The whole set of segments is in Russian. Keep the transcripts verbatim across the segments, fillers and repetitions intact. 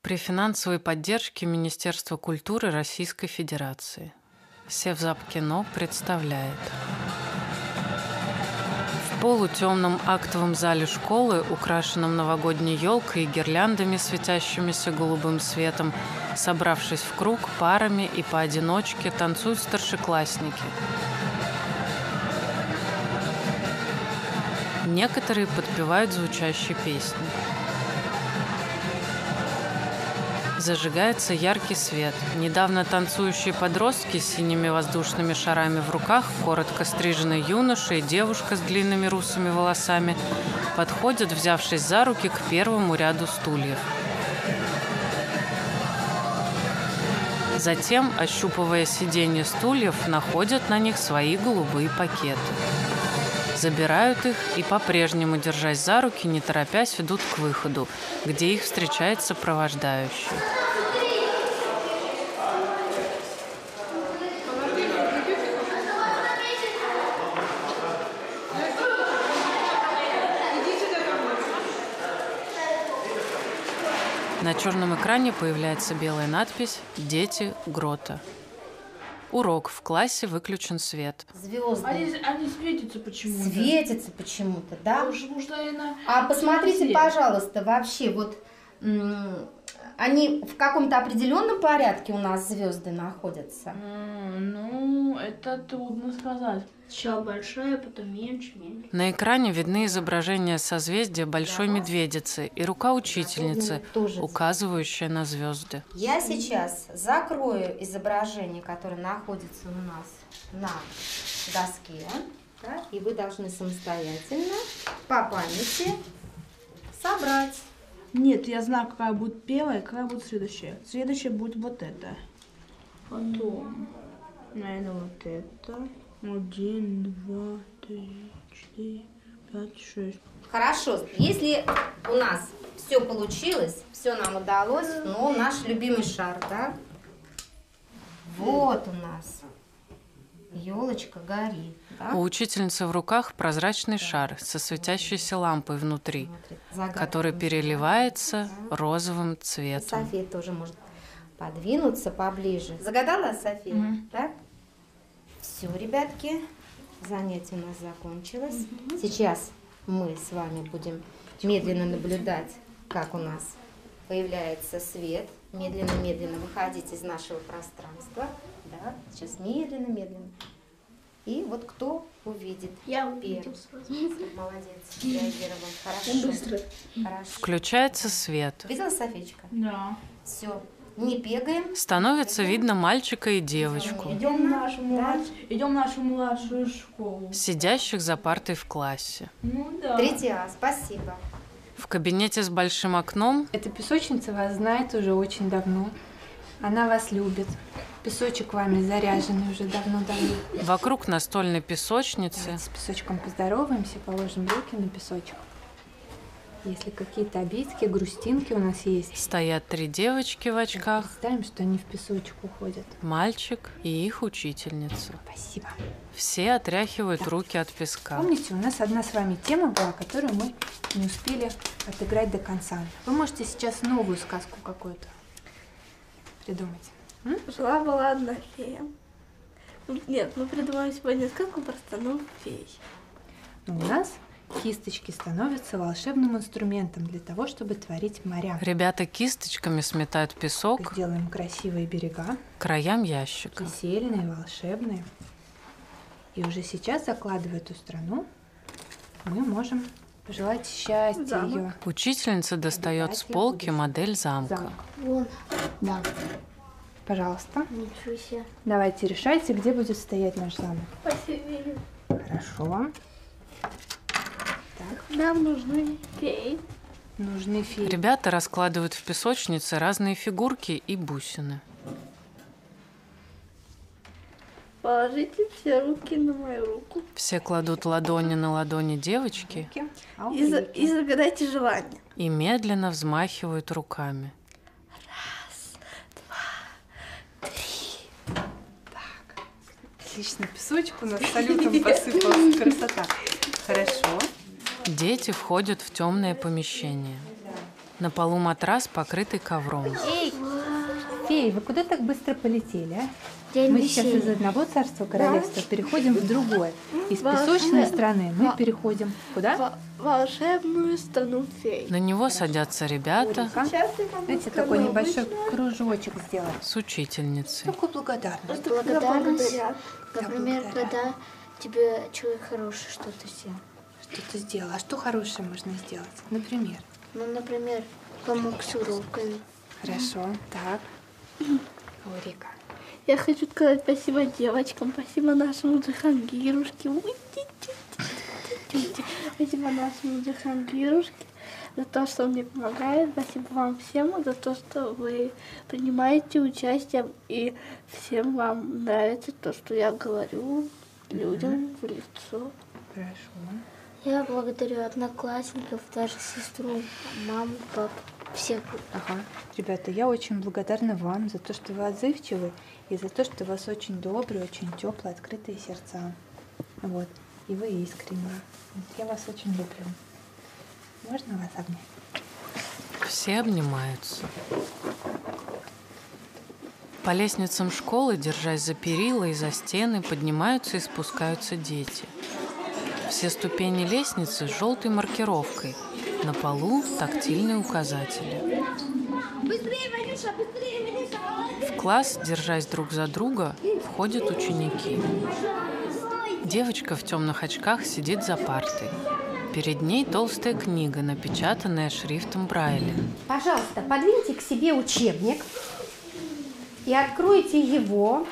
При финансовой поддержке Министерства культуры Российской Федерации Севзапкино представляет. В полутемном актовом зале школы, украшенном новогодней елкой и гирляндами, светящимися голубым светом, собравшись в круг, парами и поодиночке, танцуют старшеклассники. Некоторые подпевают звучащие песни. Зажигается яркий свет. Недавно танцующие подростки с синими воздушными шарами в руках, коротко стриженный юноша и девушка с длинными русыми волосами подходят, взявшись за руки, к первому ряду стульев. Затем, ощупывая сиденья стульев, находят на них свои голубые пакеты. Забирают их и, по-прежнему держась за руки, не торопясь, идут к выходу, где их встречает сопровождающий. На черном экране появляется белая надпись «Дети Грота». Урок. В классе выключен свет. Звезды. Они, они светятся почему-то. Светятся почему-то, да? Потому что она... А посмотрите, пожалуйста, вообще, вот м- они в каком-то определенном порядке у нас звезды находятся? А, ну, это трудно сказать. Сначала большая, потом меньше, меньше. На экране видны изображения созвездия Большой Медведицы и рука учительницы, указывающая на звезды. Я сейчас закрою изображение, которое находится у нас на доске, да, и вы должны самостоятельно по памяти собрать. Нет, я знаю, какая будет первая, какая будет следующая. Следующая будет вот это. Потом, наверное, вот это. Один, два, три, четыре, пять, шесть. Хорошо, если у нас все получилось, все нам удалось, но наш любимый шар, да? Вот у нас елочка горит. Да? У учительницы в руках прозрачный шар со светящейся лампой внутри, который переливается розовым цветом. София тоже может подвинуться поближе. Загадала, София? Mm-hmm. Да? Все, ребятки, занятие у нас закончилось. Mm-hmm. Сейчас мы с вами будем медленно наблюдать, как у нас появляется свет. Медленно-медленно выходить из нашего пространства. Да? Сейчас медленно-медленно. И вот кто увидит? Я увидел сразу. Молодец, реагировал. Хорошо. Быстро. Хорошо. Включается свет. Видела, Софичка? Да. Все. Не бегаем. Становится видно мальчика и девочку, Идем в нашу, младш... Идем в нашу младшую школу. сидящих за партой в классе. Ну да. Третий А, спасибо. В кабинете с большим окном Эта песочница вас знает уже очень давно. Она вас любит. Песочек вами заряженный уже давно-давно. вокруг настольной песочницы Давайте с песочком поздороваемся, положим руки на песочек. Если какие-то обидки, грустинки у нас есть, стоят три девочки в очках, представим, что они в песочек уходят. мальчик и их учительница. Спасибо. Все отряхивают руки от песка. Помните, у нас одна с вами тема была, которую мы не успели отыграть до конца. Вы можете сейчас новую сказку какую-то придумать. М? Жила-была одна фея. Нет, мы придумаем сегодня сказку про станок фей. У нас кисточки становятся волшебным инструментом для того, чтобы творить моря. Ребята кисточками сметают песок Делаем красивые берега, к краям ящика. весельные, волшебные. И уже сейчас, закладывая эту страну, мы можем пожелать счастья Замок. ее. Учительница достает с полки модель замка. Замок. Вон. Да. Пожалуйста. Ничего себе. Давайте решайте, где будет стоять наш замок. Спасибо. Хорошо. Нам нужны феи. Нужны феи. Ребята раскладывают в песочнице разные фигурки и бусины. Положите все руки на мою руку. Все кладут ладони на ладони девочки А у И, за- Фейки? и загадайте желание. и медленно взмахивают руками. Отлично, песочек у нас салютом посыпался. Красота. Хорошо. Дети входят в темное помещение. На полу матрас, покрытый ковром. Эй, феи, вы куда так быстро полетели, а? День Мы сейчас веселья. из одного царства королевства переходим в другое. Из песочной страны мы переходим куда? Во- волшебную страну фей. На него садятся ребята Знаете, такой небольшой кружочек сделать. с учительницей. Такой благодарный. Благодарность. благодаря. Например, когда тебе человек хороший что-то сделал. Что ты сделала? А что хорошее можно сделать? Например? Ну, например, помог с уроками. Хорошо, так. Лорика. Я хочу сказать спасибо девочкам, спасибо нашему Джихангирушке. Ой, ти-ти-ти-ти-ти-ти. Спасибо нашему Джихангирушке за то, что он мне помогает. Спасибо вам всем за то, что вы принимаете участие. И всем вам нравится то, что я говорю людям в лицо. Хорошо. Я благодарю одноклассников, даже сестру, маму, папу, всех. Ага. Ребята, я очень благодарна вам за то, что вы отзывчивы, и за то, что у вас очень добрые, очень теплые, открытые сердца. Вот. И вы искренние. Вот. Я вас очень люблю. Можно вас обнять? Все обнимаются. По лестницам школы, держась за перила и за стены, поднимаются и спускаются дети. Все ступени лестницы с желтой маркировкой. На полу тактильные указатели. В класс, держась друг за друга, входят ученики. Девочка в темных очках сидит за партой. Перед ней толстая книга, напечатанная шрифтом Брайля. Пожалуйста, подвиньте к себе учебник и откройте его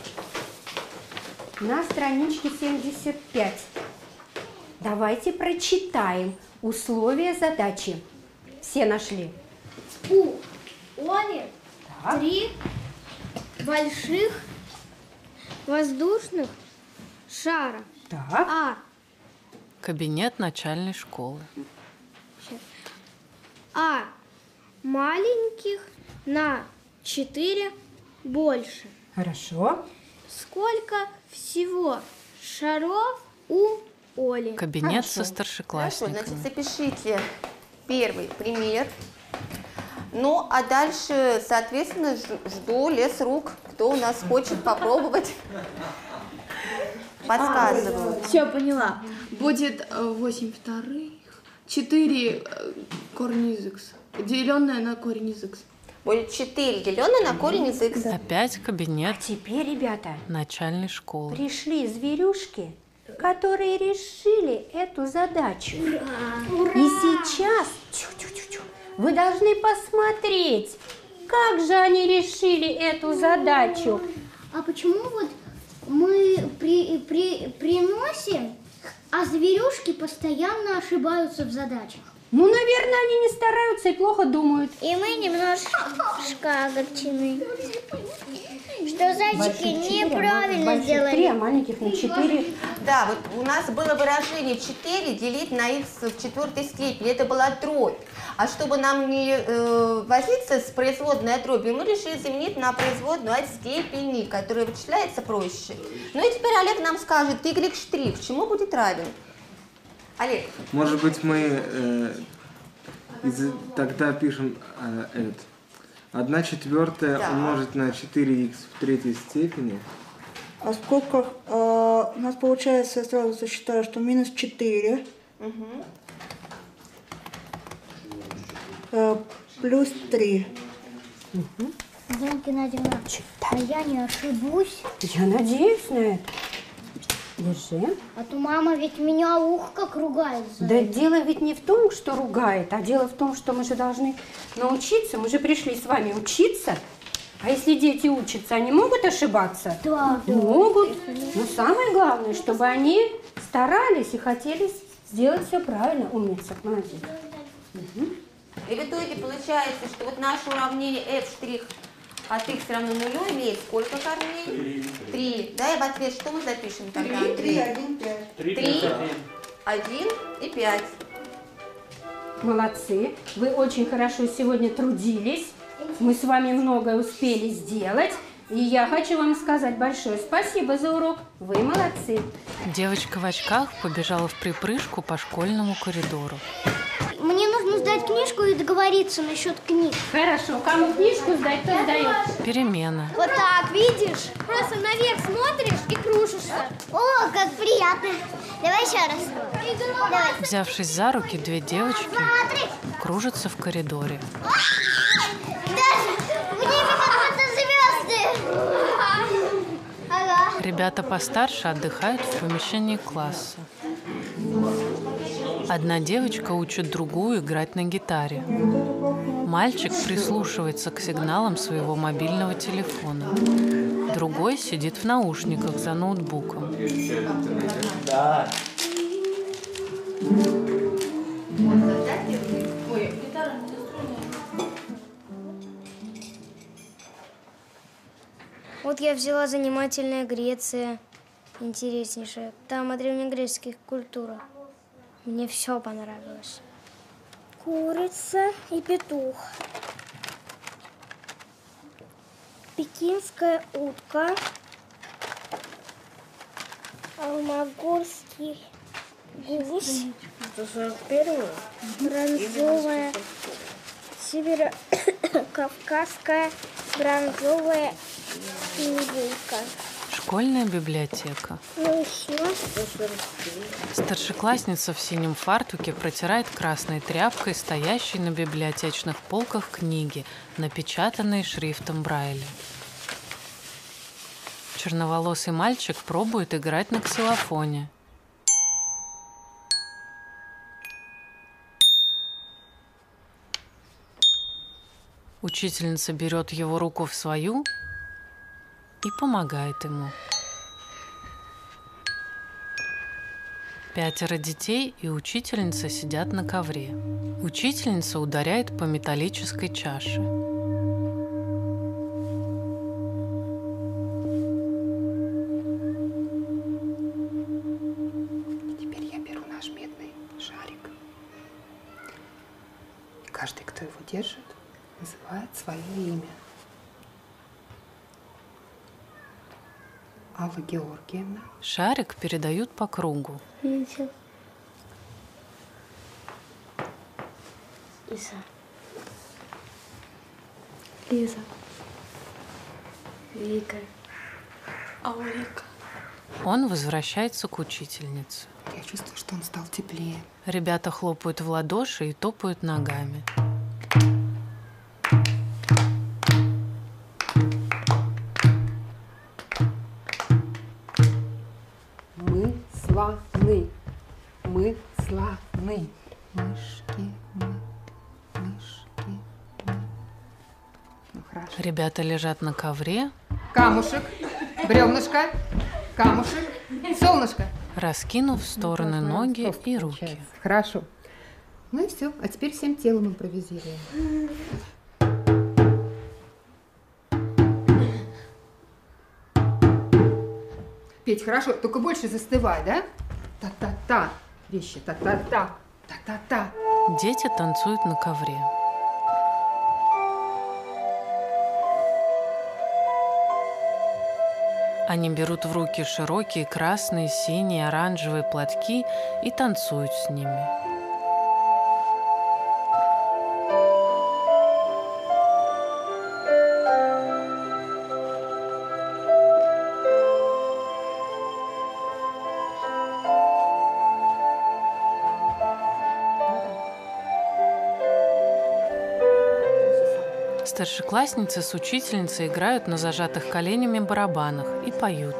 на страничке семьдесят пять. Давайте прочитаем условия задачи. Все нашли? У Оли Так. три больших воздушных шара. Так. А. Кабинет начальной школы. А маленьких на четыре больше. Хорошо. Сколько всего шаров у Оли? Кабинет Хорошо. со Хорошо, старшеклассниками. значит, запишите первый пример. Ну, а дальше, соответственно, ж- жду лес рук. Кто у нас хочет попробовать? Подсказываю. Все, поняла. Будет восемь вторых, четыре корень из х, деленное на корень из х. Будет четыре, деленное на корень из х. Опять кабинет А теперь, ребята, начальной школы. пришли зверюшки, которые решили эту задачу. И сейчас тю-тю-тю-тю, вы должны посмотреть, как же они решили эту задачу. А почему вот мы при, при, приносим, а зверюшки постоянно ошибаются в задачах? Ну, наверное, они не стараются и плохо думают. И мы немножко огорчены, что зайчики неправильно Больших три, а сделали. маленьких на четыре. Да, вот у нас было выражение четыре делить на х в четвертой степени. Это была дробь. А чтобы нам не э, возиться с производной от дроби, мы решили заменить на производную от степени, которая вычисляется проще. Ну и теперь Олег нам скажет, y' штрих чему будет равен? Олег. Может быть, мы э, из, тогда пишем э, это. одна четвертая Да. умножить на четыре х в третьей степени. А сколько э, у нас получается, я сразу сосчитаю, что минус четыре Угу. э, плюс три. Елена Геннадьевна, а я не ошибусь, Я надеюсь на это. Держи. а то мама ведь меня ух как ругает за Да это. дело ведь не в том, что ругает, а дело в том, что мы же должны научиться. Мы же пришли с вами учиться. А если дети учатся, они могут ошибаться? Да, да. Могут. Но самое главное, чтобы они старались и хотели сделать все правильно. Умница, молодец. И в итоге получается, что вот наше уравнение f' от x равно нулю имеет сколько корней? Три. Да, и в ответ что мы запишем тогда? три, один, пять. Три, один и пять. Молодцы. Вы очень хорошо сегодня трудились. Мы с вами многое успели сделать. И я хочу вам сказать большое спасибо за урок. Вы молодцы. Девочка в очках побежала в припрыжку по школьному коридору. Мы Мне нужно сдать книжку и договориться насчет книг. Хорошо, кому книжку сдать, то сдает. Перемена. Вот так, видишь? Просто наверх смотришь и кружишься. О, как приятно. Давай еще раз. Давай. Взявшись за руки, две девочки кружатся в коридоре. Даже в небе как будто звезды. Ага. Ребята постарше отдыхают в помещении класса. Одна девочка учит другую играть на гитаре. Мальчик прислушивается к сигналам своего мобильного телефона. Другой сидит в наушниках за ноутбуком. Вот я взяла занимательная Греция, интереснейшая. Там о древнегреческих культурах. Мне все понравилось. Курица и петух. Пекинская утка. Алмагорский гусь. Бронзовая. Северо-кавказская бронзовая индейка. Школьная библиотека. Ну еще. Старшеклассница в синем фартуке протирает красной тряпкой стоящие на библиотечных полках книги, напечатанные шрифтом Брайля. Черноволосый мальчик пробует играть на ксилофоне. Учительница берет его руку в свою и помогает ему. Пятеро детей и учительница сидят на ковре. Учительница ударяет по металлической чаше. Теперь я беру наш медный шарик. И каждый, кто его держит, называет свое имя. Алла Георгиевна. Шарик передают по кругу. Лиза. Лиза. Вика. Аурика. Он возвращается к учительнице. Я чувствую, что он стал теплее. Ребята хлопают в ладоши и топают ногами. Мы славны. Мы славны. Мышки, мы, мышки, мы. Ну, хорошо. Ребята лежат на ковре, Камушек, бревнышко, камушек, солнышко. раскинув в стороны Ну, ноги просто и руки. получается. Хорошо. Ну и все. А теперь всем телом импровизируем. Петь, хорошо, только больше застывай, да? Та-та-та. Вещи. Та-та-та. Та-та-та. Дети танцуют на ковре. Они берут в руки широкие красные, синие, оранжевые платки и танцуют с ними. Старшеклассницы с учительницей играют на зажатых коленями барабанах и поют.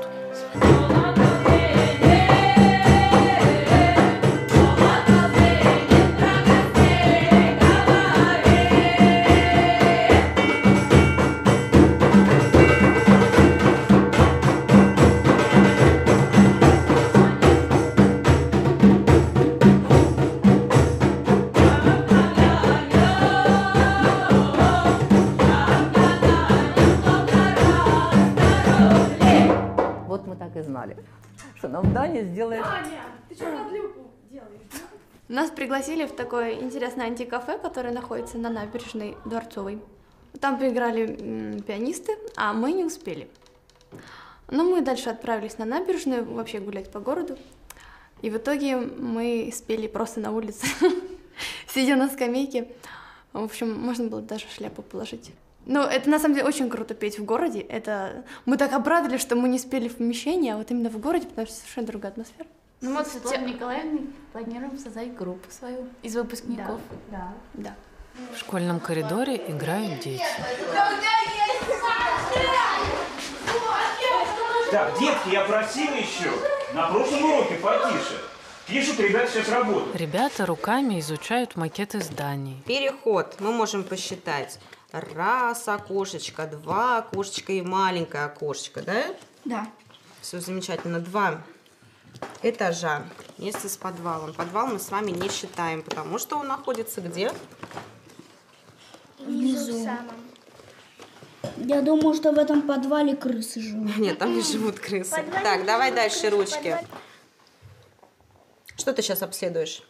Вот мы так и знали, что нам Даня сделает. Нас пригласили в такое интересное антикафе, которое находится на набережной Дворцовой. Там поиграли м, пианисты, а мы не успели. Но мы дальше отправились на набережную, вообще гулять по городу. И в итоге мы спели просто на улице. сидя на скамейке. В общем, можно было даже шляпу положить. Но это на самом деле очень круто петь в городе. Это мы так обрадовались, что мы не спели в помещении, а вот именно в городе, потому что совершенно другая атмосфера. Ну, мы с Светланой Николаевной планируем создать группу свою из выпускников. Да, да. да. В школьном коридоре играют дети. Так, детки, я просил еще на прошлом уроке потише. Пишут, ребята сейчас работают. Ребята руками изучают макеты зданий. Переход. Мы можем посчитать. Раз окошечко, два окошечка и маленькое окошечко, да? Да. Все замечательно. Два этажа вместе с подвалом. Подвал мы с вами не считаем, потому что он находится где? Внизу. Я думаю, что в этом подвале крысы живут. Нет, там не живут крысы. Так, давай дальше ручки. Что ты сейчас обследуешь?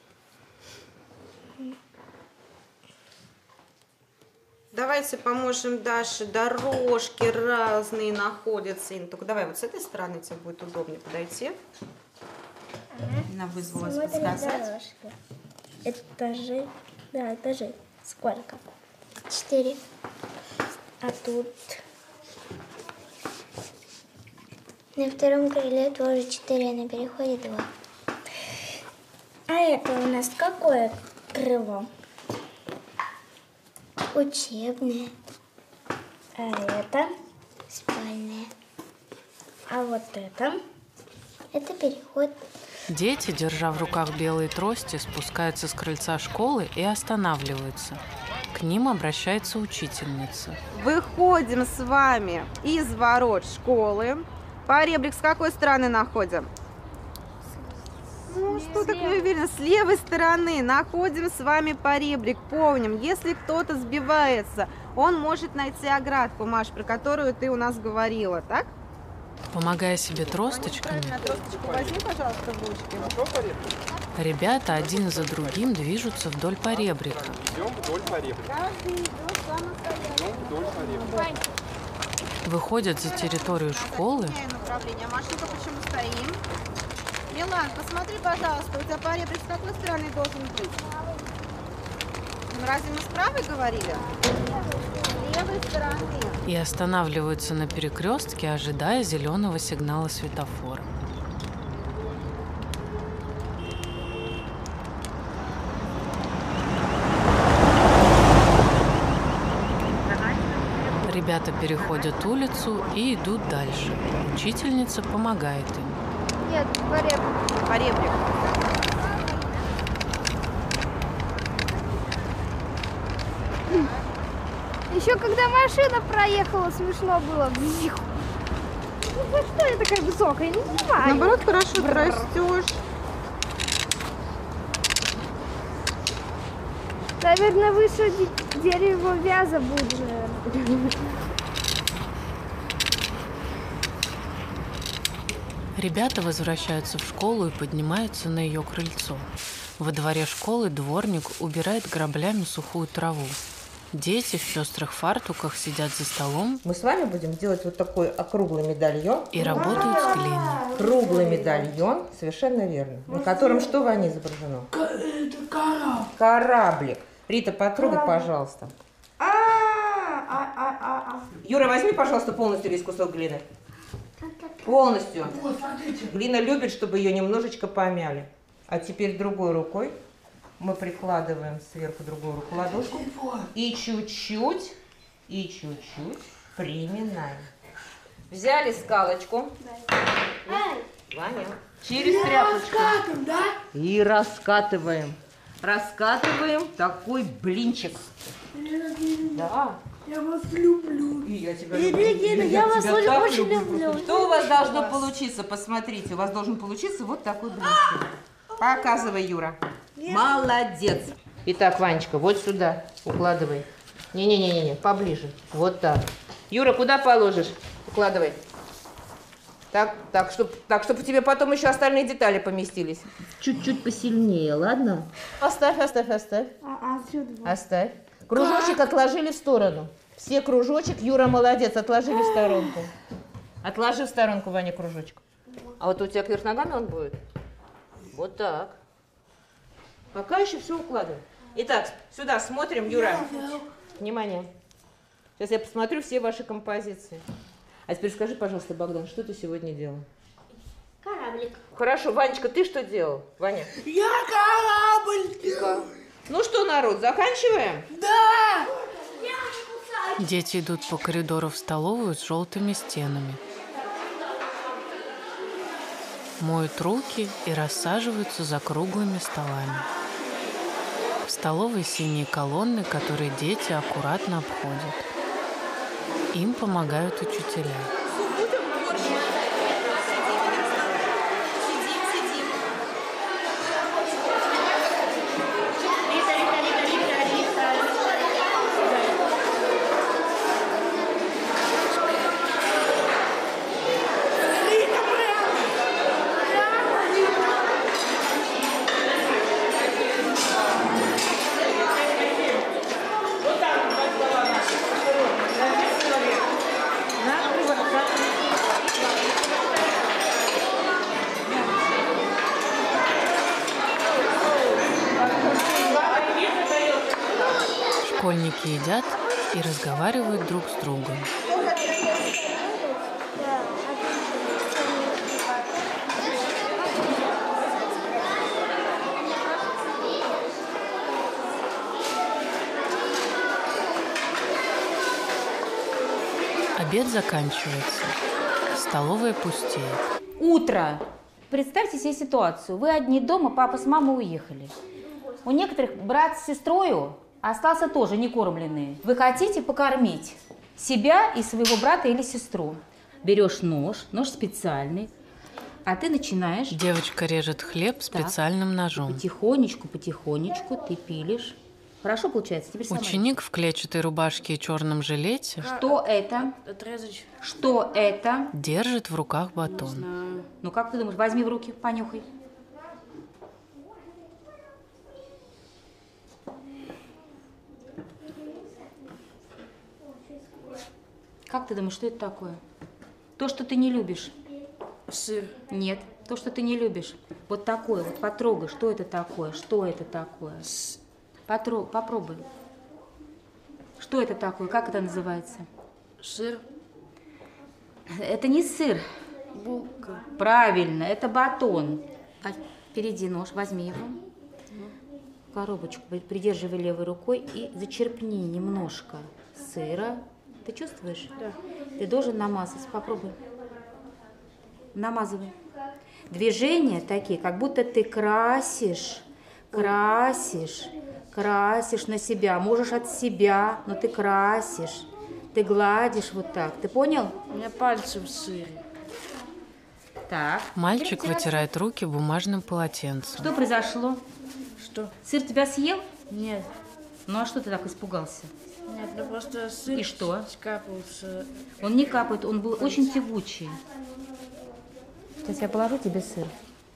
Давайте поможем Даше. Дорожки разные находятся. Только давай вот с этой стороны тебе будет удобнее подойти. Она вызвалась подсказать. Этажи. Да, этажи. Сколько? Четыре. А тут... На втором крыле тоже четыре, а на переходе два. А это у нас какое крыло? Учебное. А это спальное. А вот это, это переход. Дети, держа в руках белые трости, спускаются с крыльца школы и останавливаются. К ним обращается учительница. Выходим с вами из ворот школы. Поребрик с какой стороны находим? Ну, что так не уверена? С левой стороны находим с вами поребрик. Помним, если кто-то сбивается, он может найти оградку, Маш, про которую ты у нас говорила, так? Помогая себе тросточками, возьми, пожалуйста, в ручки. Ребята один за другим движутся вдоль поребрика. Идем вдоль поребрика. Идем вдоль поребрика. Выходят за территорию школы. Машенька, почему стоим? Милан, посмотри, пожалуйста, у тебя поребрик с какой стороны должен быть? Ну, разве мы с правой говорили? С левой стороны. И останавливаются на перекрестке, ожидая зеленого сигнала светофора. Ребята переходят улицу и идут дальше. Учительница помогает им. Нет, поребрик. Поребрик. Еще когда машина проехала, смешно было. Ну что я такая высокая? Не понимаю. Наоборот, хорошо, ты растешь. Наверное, выше дерева вяза буду, наверное. Ребята возвращаются в школу и поднимаются на ее крыльцо. Во дворе школы дворник убирает граблями сухую траву. Дети в пестрых фартуках сидят за столом. Мы с вами будем делать вот такой округлый медальон. И работают с глиной. Круглый медальон, совершенно верно. На котором что, Ваня, изображено? Это корабль. Кораблик. Рита, потрогай, пожалуйста. Юра, возьми, пожалуйста, полностью весь кусок глины. Полностью. Глина любит, чтобы ее немножечко помяли. А теперь другой рукой мы прикладываем сверху другую руку ладошку и чуть-чуть, и чуть-чуть приминаем. Взяли скалочку. Ваня. Через тряпочку. И раскатываем. Раскатываем такой блинчик. Да. Я вас люблю. И я тебя люблю. Ирина, я вас очень люблю. Что у вас должно получиться? Посмотрите, у вас должен получиться вот такой блинчик. Показывай, Юра. Молодец. Итак, Ванечка, вот сюда укладывай. Не-не-не-не, поближе. Вот так. Юра, куда положишь? Укладывай. Так, так, чтобы так, чтоб тебе потом еще остальные детали поместились. Чуть-чуть посильнее, ладно? Оставь, оставь, оставь. А, отсюда. Оставь. Кружочек отложили в сторону. Все кружочек. Юра, молодец, отложили в сторонку. Отложи в сторонку, Ваня, кружочек. А вот у тебя кверх ногами он будет? Вот так. Пока еще все укладывай. Итак, сюда смотрим, Юра. Внимание. Сейчас я посмотрю все ваши композиции. А теперь скажи, пожалуйста, Богдан, что ты сегодня делал? Кораблик. Хорошо, Ванечка, ты что делал? Ваня? Я корабль делал. Ну что, народ, заканчиваем? Да! Дети идут по коридору в столовую с желтыми стенами. Моют руки и рассаживаются за круглыми столами. В столовой синие колонны, которые дети аккуратно обходят. Им помогают учителя. Школьники едят и разговаривают друг с другом. Обед заканчивается. Столовая пустеет. Утро. Представьте себе ситуацию. Вы одни дома, папа с мамой уехали. У некоторых брат с сестрою остался тоже не кормленный. Вы хотите покормить себя и своего брата или сестру. Берешь нож, нож специальный, а ты начинаешь... Девочка режет хлеб специальным так, ножом. Потихонечку, потихонечку ты пилишь. Хорошо получается? Теперь сама. Ученик в клетчатой рубашке и черном жилете. Что это? Отрезать. Что это? Держит в руках батон. Ну как ты думаешь? Возьми в руки, понюхай. Как ты думаешь, что это такое? То, что ты не любишь. Сыр. Нет, то, что ты не любишь. Вот такое, вот потрогай, что это такое, что это такое. С... Потро... Попробуй. Что это такое, как это называется? Сыр. Это не сыр. Булка. Правильно, это батон. А впереди нож, возьми его. Коробочку придерживай левой рукой и зачерпни немножко сыра. Ты чувствуешь? Да. Ты должен намазать. Попробуй. Намазывай. Движения такие, как будто ты красишь, красишь, красишь на себя. Можешь от себя, но ты красишь. Ты гладишь вот так. Ты понял? У меня пальцы в сыре. Так. Мальчик вытирает руки бумажным полотенцем. Что произошло? Что? Сыр тебя съел? Нет. Ну а что ты так испугался? Нет, ну просто сыр И что? капался. Он не капает, он был очень тягучий. Сейчас я положу тебе сыр.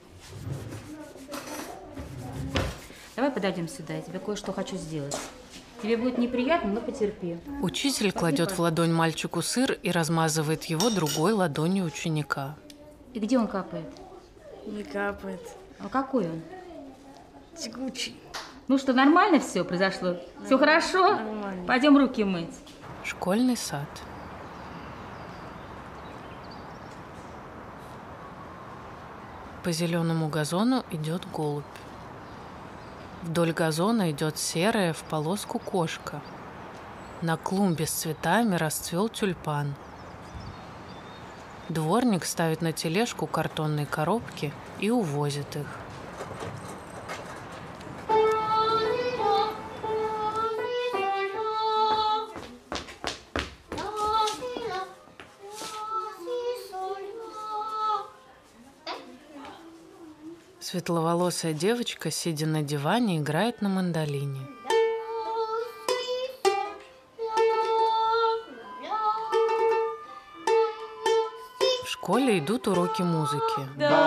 Давай подойдем сюда, я тебе кое-что хочу сделать. Тебе будет неприятно, но потерпи. Учитель кладет в ладонь мальчику сыр и размазывает его другой ладонью ученика. И где он капает? Не капает. А какой он? Тягучий. Ну что, нормально все произошло? Нормально. Все хорошо? Нормально. Пойдем руки мыть. Школьный сад. По зеленому газону идет голубь. Вдоль газона идет серая в полоску кошка. На клумбе с цветами расцвел тюльпан. Дворник ставит на тележку картонные коробки и увозит их. Светловолосая девочка, сидя на диване, играет на мандолине. В школе идут уроки музыки.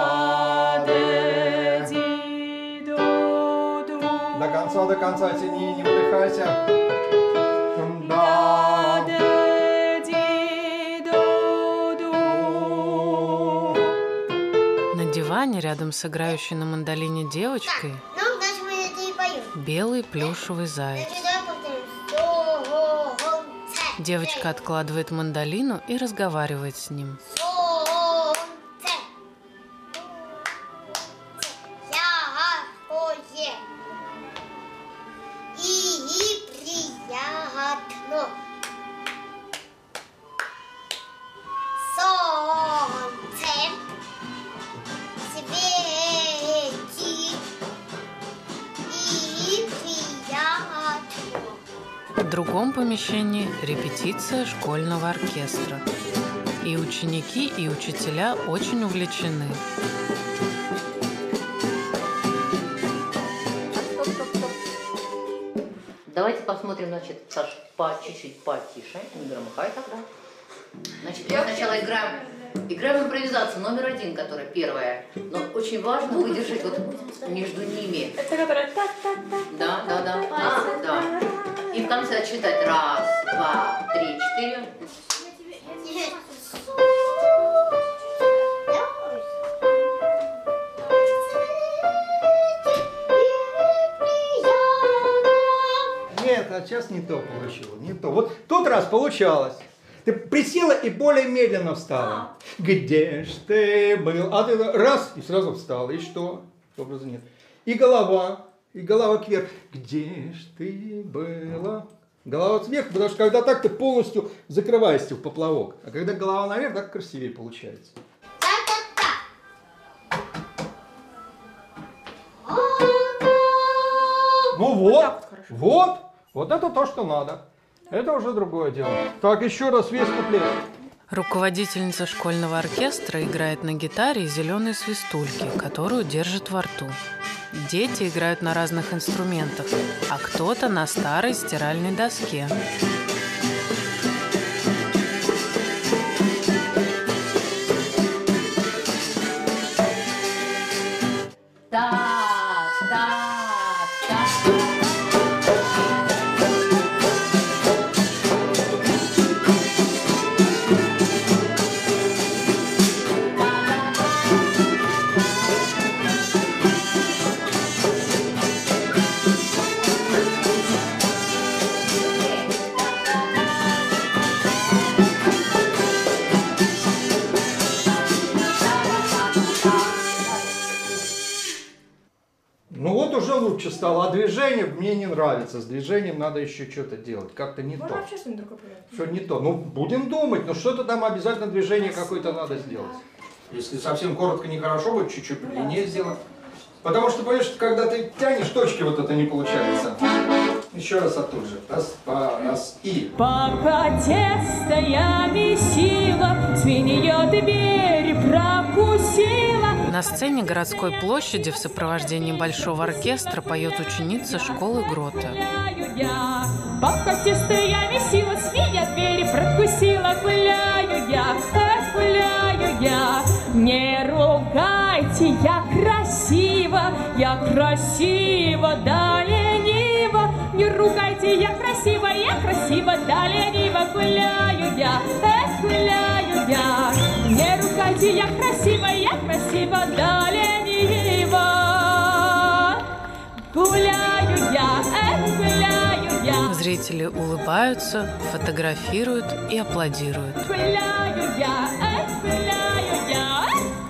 До конца, до конца тяни, не выдыхайся. На диване рядом с играющей на мандолине девочкой Ну, значит, мы это и поем. белый плюшевый заяц. Девочка откладывает мандолину и разговаривает с ним. В другом помещении репетиция школьного оркестра. И ученики, и учителя очень увлечены. Давайте посмотрим, значит, Саш, по чуть-чуть потише, не громыхай тогда. Значит, мы сначала играем, играем импровизацию номер один, которая первая. Но очень важно выдержать вот между ними. Это которая та-та-та. Да, да, да. А, да. И в конце отсчитать. Раз, два, три, четыре. Нет, а сейчас не то получилось, не то. Вот в тот раз получалось. Ты присела и более медленно встала. Где ж ты был? А ты раз и сразу встала. И что? Образа нет. И голова, и голова кверх. Где ж ты была? Голова сверху, потому что когда так, ты полностью закрываешься в поплавок. А когда голова наверх, так красивее получается. Ну вот, вот, вот это то, что надо. Это уже другое дело. Так, еще раз весь куплет. Руководительница школьного оркестра играет на гитаре и зеленой свистульке, которую держит во рту. Дети играют на разных инструментах, а кто-то на старой стиральной доске. Лучше стало, а движение мне не нравится. С движением надо еще что-то делать. Как-то не Можно то. вообще что-нибудь другое придумать? Что не то. Ну, будем думать, но что-то там обязательно движение какое-то надо сделать. Если совсем коротко нехорошо, будет чуть-чуть длиннее сделать. Потому что, понимаешь, когда ты тянешь, точки вот это не получается. Еще раз оттуда же. Раз, два, раз и. Пока тесто я месила, свинья дверь прокусила. На сцене городской площади в сопровождении большого оркестра поет ученица школы Грота. Пока тесто я месила, свинья дверь прокусила. Гуляю я, эх, гуляю я. Не ругайте, я красива, я красива, да ленива. Не ругайте, я красива, я красива, да ленива. Гуляю я, эх, гуляю я. Не ругайте, я красива, я красива, да ленива. Гуляю я, эх, гуляю я. Зрители улыбаются, фотографируют и аплодируют. Гуляю я, эх, гуляю я.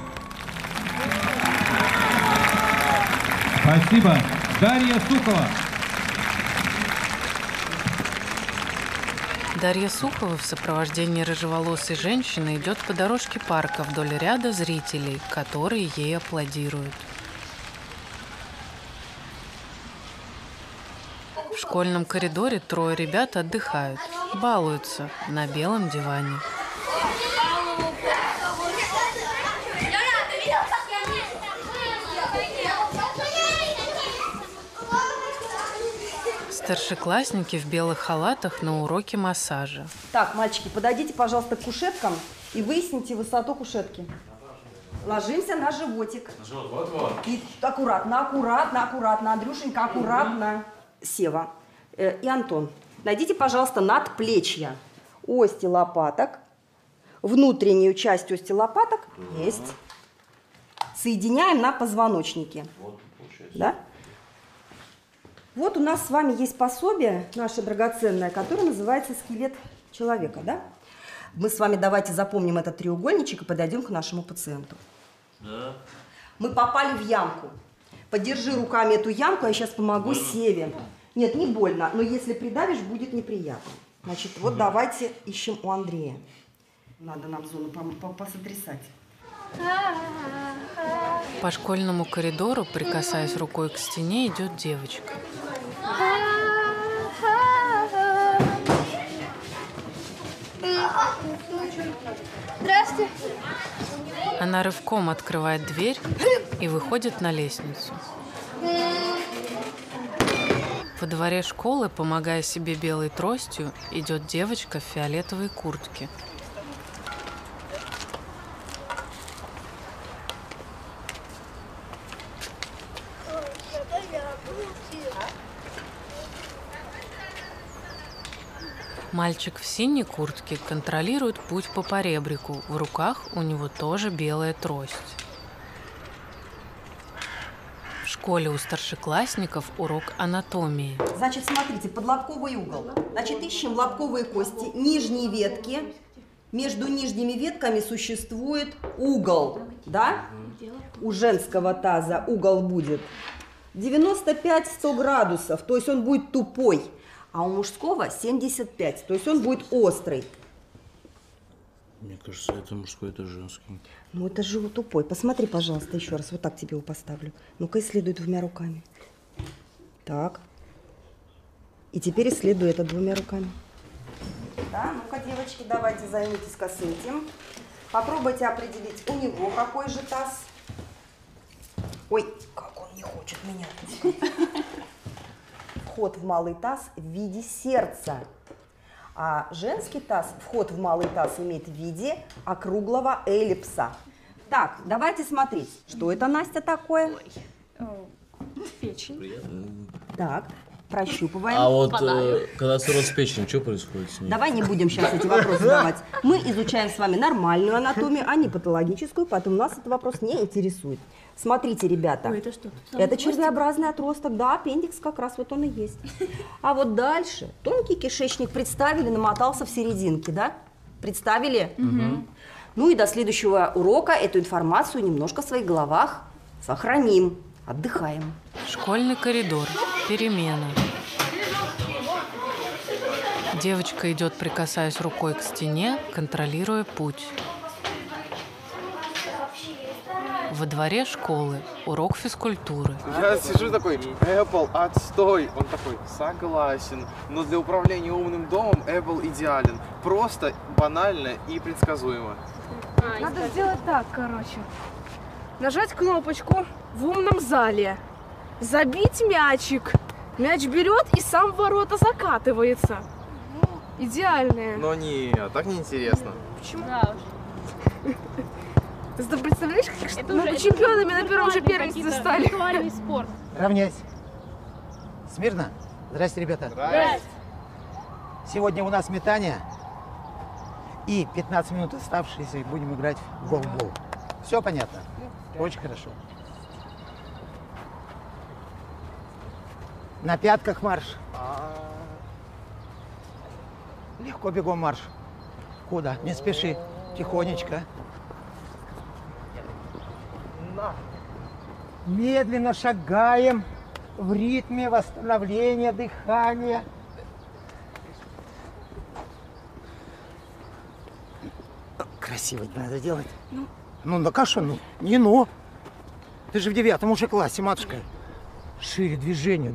Спасибо. Дарья Сухова. Дарья Сухова в сопровождении рыжеволосой женщины идет по дорожке парка вдоль ряда зрителей, которые ей аплодируют. В школьном коридоре трое ребят отдыхают, балуются на белом диване. Старшеклассники в белых халатах на уроке массажа. Так, мальчики, подойдите, пожалуйста, к кушеткам и выясните высоту кушетки. Ложимся на животик. Вот, вот, вот. И аккуратно, аккуратно, аккуратно. Андрюшенька, аккуратно. Сева э, и Антон, найдите, пожалуйста, надплечья. Ости лопаток. Внутреннюю часть ости лопаток есть. Соединяем на позвоночнике. Вот, получается. Да? Вот у нас с вами есть пособие, наше драгоценное, которое называется «Скелет человека», да? Мы с вами давайте запомним этот треугольничек и подойдем к нашему пациенту. Да. Мы попали в ямку. Подержи руками эту ямку, я сейчас помогу больно? Севе. Нет, не больно, но если придавишь, будет неприятно. Значит, вот давайте ищем у Андрея. Надо нам зону посотрясать. По школьному коридору, прикасаясь рукой к стене, идет девочка. Здрасте. Она рывком открывает дверь и выходит на лестницу. Во дворе школы, помогая себе белой тростью, идет девочка в фиолетовой куртке. Мальчик в синей куртке контролирует путь по поребрику. В руках у него тоже белая трость. В школе у старшеклассников урок анатомии. Значит, смотрите, подлобковый угол. Значит, ищем лобковые кости, нижние ветки. Между нижними ветками существует угол, да? У женского таза угол будет девяносто пять — сто градусов, то есть он будет тупой. А у мужского семьдесят пять, то есть он будет острый. Мне кажется, это мужской, это женский. Ну это же тупой. Посмотри, пожалуйста, еще раз. Вот так тебе его поставлю. Ну-ка, исследуй двумя руками. Так. И теперь исследуй это двумя руками. Да, ну-ка, девочки, давайте займитесь-ка с этим. Попробуйте определить, у него какой же таз. Ой, как он не хочет меня. Вход в малый таз в виде сердца. А женский таз, вход в малый таз имеет в виде округлого эллипса. Так, давайте смотреть, что это, Настя, такое? Печень. Так, прощупываем. А вот э, когда цирроз печени, что происходит с ней? Давай не будем сейчас эти вопросы задавать. Мы изучаем с вами нормальную анатомию, а не патологическую, поэтому нас этот вопрос не интересует. Смотрите, ребята, Ой, это, что, это червеобразный отросток, да, аппендикс как раз вот он и есть. А вот дальше тонкий кишечник представили, намотался в серединке, да? Представили? Угу. Ну и до следующего урока эту информацию немножко в своих головах сохраним, отдыхаем. Школьный коридор, перемена. Девочка идет, прикасаясь рукой к стене, контролируя путь. Во дворе школы урок физкультуры. Я сижу такой, Apple, отстой. Он такой, согласен. Но для управления умным домом Apple идеален. Просто, банально и предсказуемо. Надо сделать так, короче. Нажать кнопочку в умном зале. Забить мячик. Мяч берет и сам в ворота закатывается. Идеальное. Но не, так неинтересно. Почему? Да уж. Ты представляешь, как мы чемпионами на первом же первенстве стали? Спорт. Равняйся. Смирно. Здрасте, ребята. Здрасте. Сегодня у нас метание. И пятнадцать минут оставшиеся будем играть в голбол. Все понятно? Очень хорошо. На пятках марш. Легко бегом марш. Куда? Не спеши. Тихонечко. Медленно шагаем в ритме восстановления дыхания. Красиво надо делать. Ну, ну Накаша, ну, не ну. Ты же в девятом уже классе, матушка. Шире движение.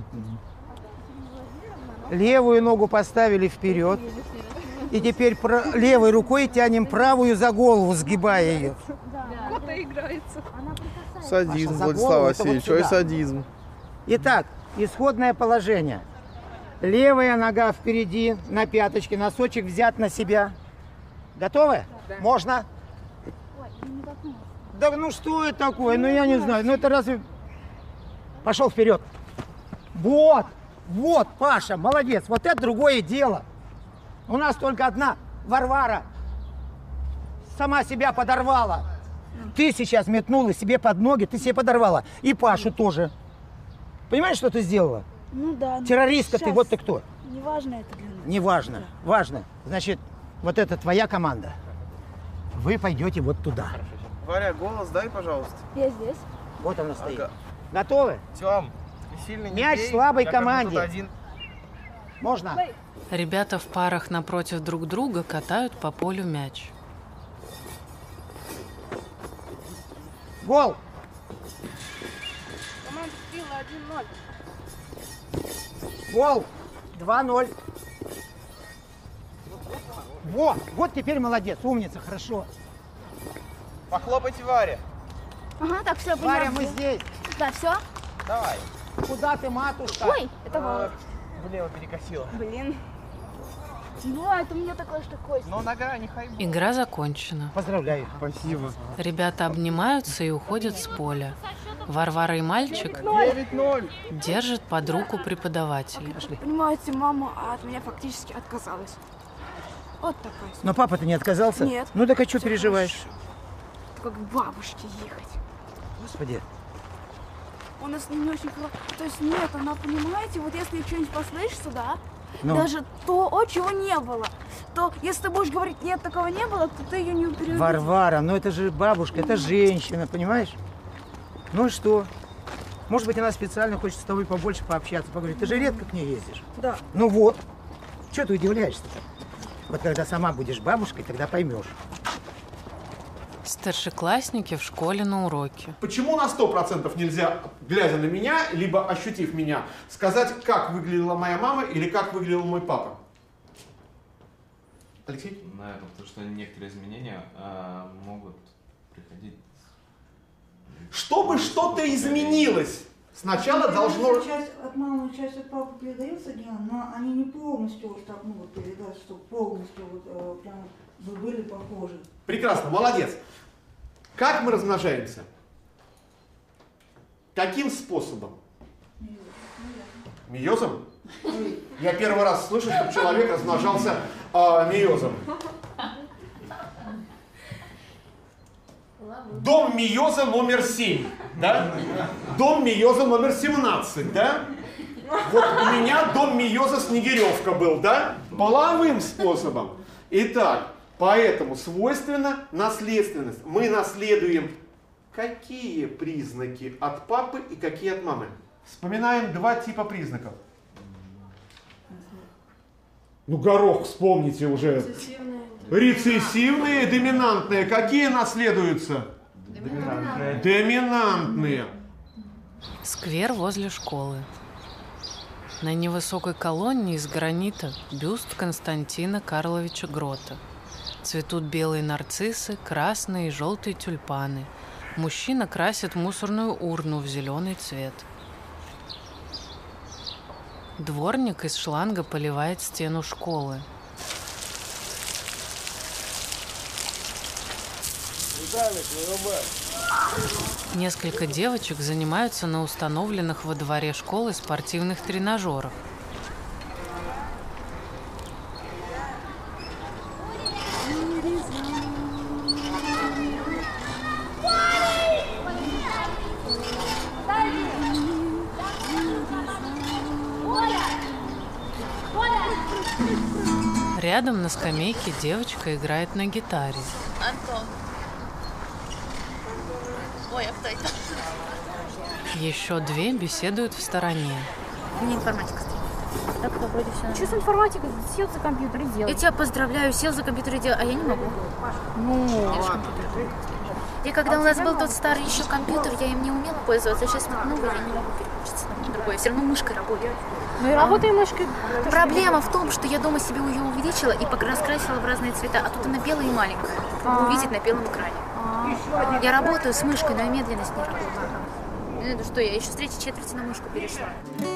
Левую ногу поставили вперед. И теперь левой рукой тянем правую за голову, сгибая ее. Кота играется. Садизм, Паша, Владислав голову, Васильевич, вот ой, садизм. Итак, исходное положение. Левая нога впереди, на пяточке, носочек взят на себя. Готовы? Да. Можно? Да ну что это такое? Ну я не знаю, ну это разве... Пошел вперед. Вот, вот, Паша, молодец. Вот это другое дело. У нас только одна Варвара сама себя подорвала. Ты сейчас метнула себе под ноги, ты себе подорвала. И Пашу тоже. Понимаешь, что ты сделала? Ну да. Террористка ты, Сейчас. вот ты кто? Не важно это для нас. Не важно. Да. Важно. Значит, вот это твоя команда. Вы пойдете вот туда. Варя, голос дай, пожалуйста. Я здесь. Вот она стоит. Ага. Готовы? Тём, не сильно не Мяч бей, слабой я как бы команде. тут один. Можно? Ребята в парах напротив друг друга катают по полю мяч. Гол! Команда сбила один ноль. Гол! два ноль. Во! Вот теперь молодец, умница, хорошо. Похлопайте Варе. Ага, так, все, Варя, мы здесь. Да, все? Давай. Куда ты, матушка? Ой, это А, Вова. Влево перекосила. Блин. Ну, а это у меня такое, что кость. Но нога не хай. Игра закончена. Поздравляю. Спасибо. Ребята обнимаются и уходят с поля. Варвара и мальчик девять ноль. держат под руку преподавателя. Понимаете, мама от меня фактически отказалась. Вот такая. Но папа-то не отказался? Нет. Ну так а что переживаешь? Как к бабушке ехать. Господи. У нас не очень хорошо. То есть нет, она, понимаете, вот если что-нибудь послышится, да, Ну. даже то, чего не было, то если ты будешь говорить, нет, такого не было, то ты ее не уберешь. Варвара, ну это же бабушка, это женщина, понимаешь? Ну и что? Может быть, она специально хочет с тобой побольше пообщаться, поговорить. Ты же редко к ней ездишь. Да. Ну вот. Чего ты удивляешься-то? Вот когда сама будешь бабушкой, тогда поймешь. Старшеклассники в школе на уроке. Почему на сто процентов нельзя, глядя на меня, либо ощутив меня, сказать, как выглядела моя мама или как выглядел мой папа? Алексей? Наверное, потому что некоторые изменения а, могут приходить. Чтобы что-то изменилось, сначала должно... Часть от мамы, часть от папы передается геном, но они не полностью вот так, ну, вот передать, чтобы полностью вот э, прям вы были похожи. Прекрасно, молодец. Как мы размножаемся? Каким способом? Мейозом? Я первый раз слышу, что человек размножался э, мейозом. Дом мейоза номер семь, да? Дом мейоза номер семнадцать, да? Вот у меня дом мейоза Снегиревка был, да? Половым способом. Итак, поэтому свойственна наследственность. Мы наследуем какие признаки от папы и какие от мамы? Вспоминаем два типа признаков. Ну, горох вспомните уже. Рецессивные. Рецессивные, доминантные. Какие наследуются? Доминантные. Доминантные. Сквер возле школы. На невысокой колонне из гранита бюст Константина Карловича Грота. Цветут белые нарциссы, красные и желтые тюльпаны. Мужчина красит мусорную урну в зеленый цвет. Дворник из шланга поливает стену школы. Несколько девочек занимаются на установленных во дворе школы спортивных тренажерах. Рядом на скамейке девочка играет на гитаре. Антон. Ой, а кто это? Еще две беседуют в стороне. Мне информатика стоит. Так, то вроде все. Что с информатикой? Сел за компьютер и делал. Я тебя поздравляю, сел за компьютер и делал, а я не могу. Ну, Я же компьютер. И когда у нас был тот старый еще компьютер, я им не умела пользоваться, а сейчас на новый я не могу переключиться на другое. Все равно мышкой работаю. Ну и работаем мышкой. Проблема в том, что я дома себе ее увеличила и раскрасила в разные цвета, а тут она белая и маленькая. Чтобы увидеть на белом экране. Я работаю с мышкой, но и медленность не работаю. Ну что, я еще с третьей четверти на мышку перешла.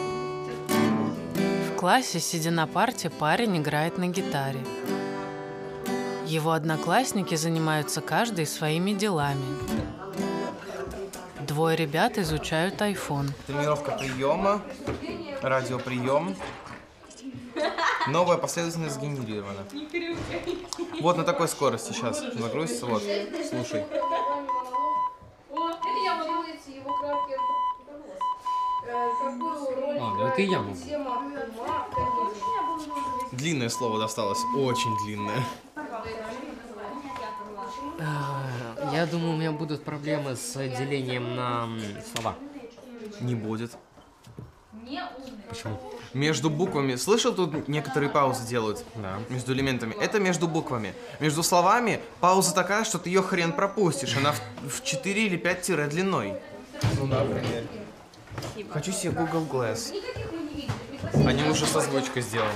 В классе, сидя на парте, парень играет на гитаре. Его одноклассники занимаются каждый своими делами. Двое ребят изучают айфон. Тренировка приема, радиоприем. Новая последовательность сгенерирована. Вот на такой скорости сейчас загрузится. Вот, слушай. А, и я могу. Длинное слово досталось, очень длинное. Я думаю, у меня будут проблемы с делением на слова. Не будет. Почему? Между буквами. Слышал, тут некоторые паузы делают? Да. Между элементами. Это между буквами. Между словами пауза такая, что ты ее хрен пропустишь. Она в четыре или пять тире длиной. Ну, например. Хочу себе Google Glass. Они уже со озвучкой сделаны.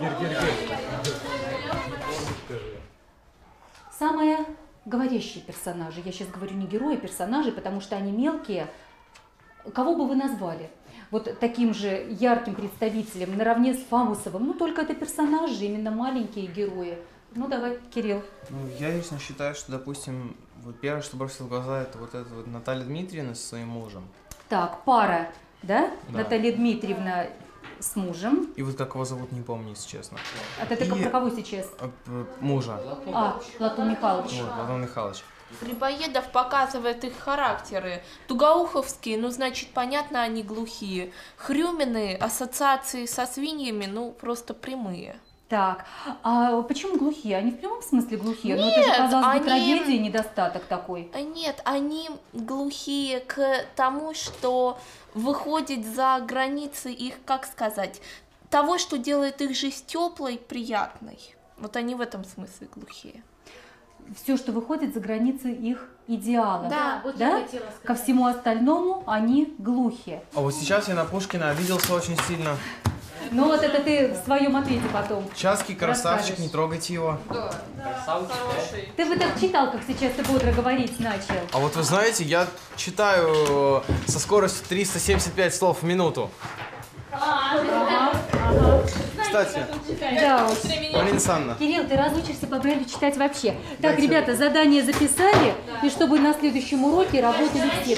Самые говорящие персонажи. Я сейчас говорю не герои, а персонажи, потому что они мелкие. Кого бы вы назвали? Вот таким же ярким представителем, наравне с Фамусовым. Ну, только это персонажи, именно маленькие герои. Ну, давай, Кирилл. Ну, я лично считаю, что, допустим, вот первое, что бросило в глаза, это вот эта вот Наталья Дмитриевна со своим мужем. Так, пара, да? Да. Наталья Дмитриевна с мужем. И вот как его зовут, не помню, если честно. А ты, ты И- про кого сейчас? А, п- Мужа. А, Платон Михайлович. Вот, Платон Михайлович. Грибоедов показывает их характеры. Тугоуховские, ну, значит, понятно, они глухие. Хрюмины, ассоциации со свиньями, ну, просто прямые. Так, а почему глухие? Они в прямом смысле глухие? Ну, это же, Нет, казалось бы, они- трагедия, недостаток такой. А Нет, они глухие к тому, что выходит за границы их, как сказать, того, что делает их жизнь теплой, приятной. Вот они в этом смысле глухие. Все, что выходит за границы их идеала. Да, вот я да? хотела сказать. Ко всему остальному они глухие. А вот сейчас я на Пушкина обиделся очень сильно. Ну вот это ты в своем ответе потом. Чаский красавчик, расскажешь. не трогайте его. Ты бы так читал, как сейчас ты бодро говорить начал. А вот вы знаете, я читаю со скоростью триста семьдесят пять слов в минуту. Ага. Кстати, Да уж. Марина Александровна. Кирилл, ты разучишься по Брайлю читать вообще. Так, Дайте ребята, задание записали, и чтобы на следующем уроке работали все.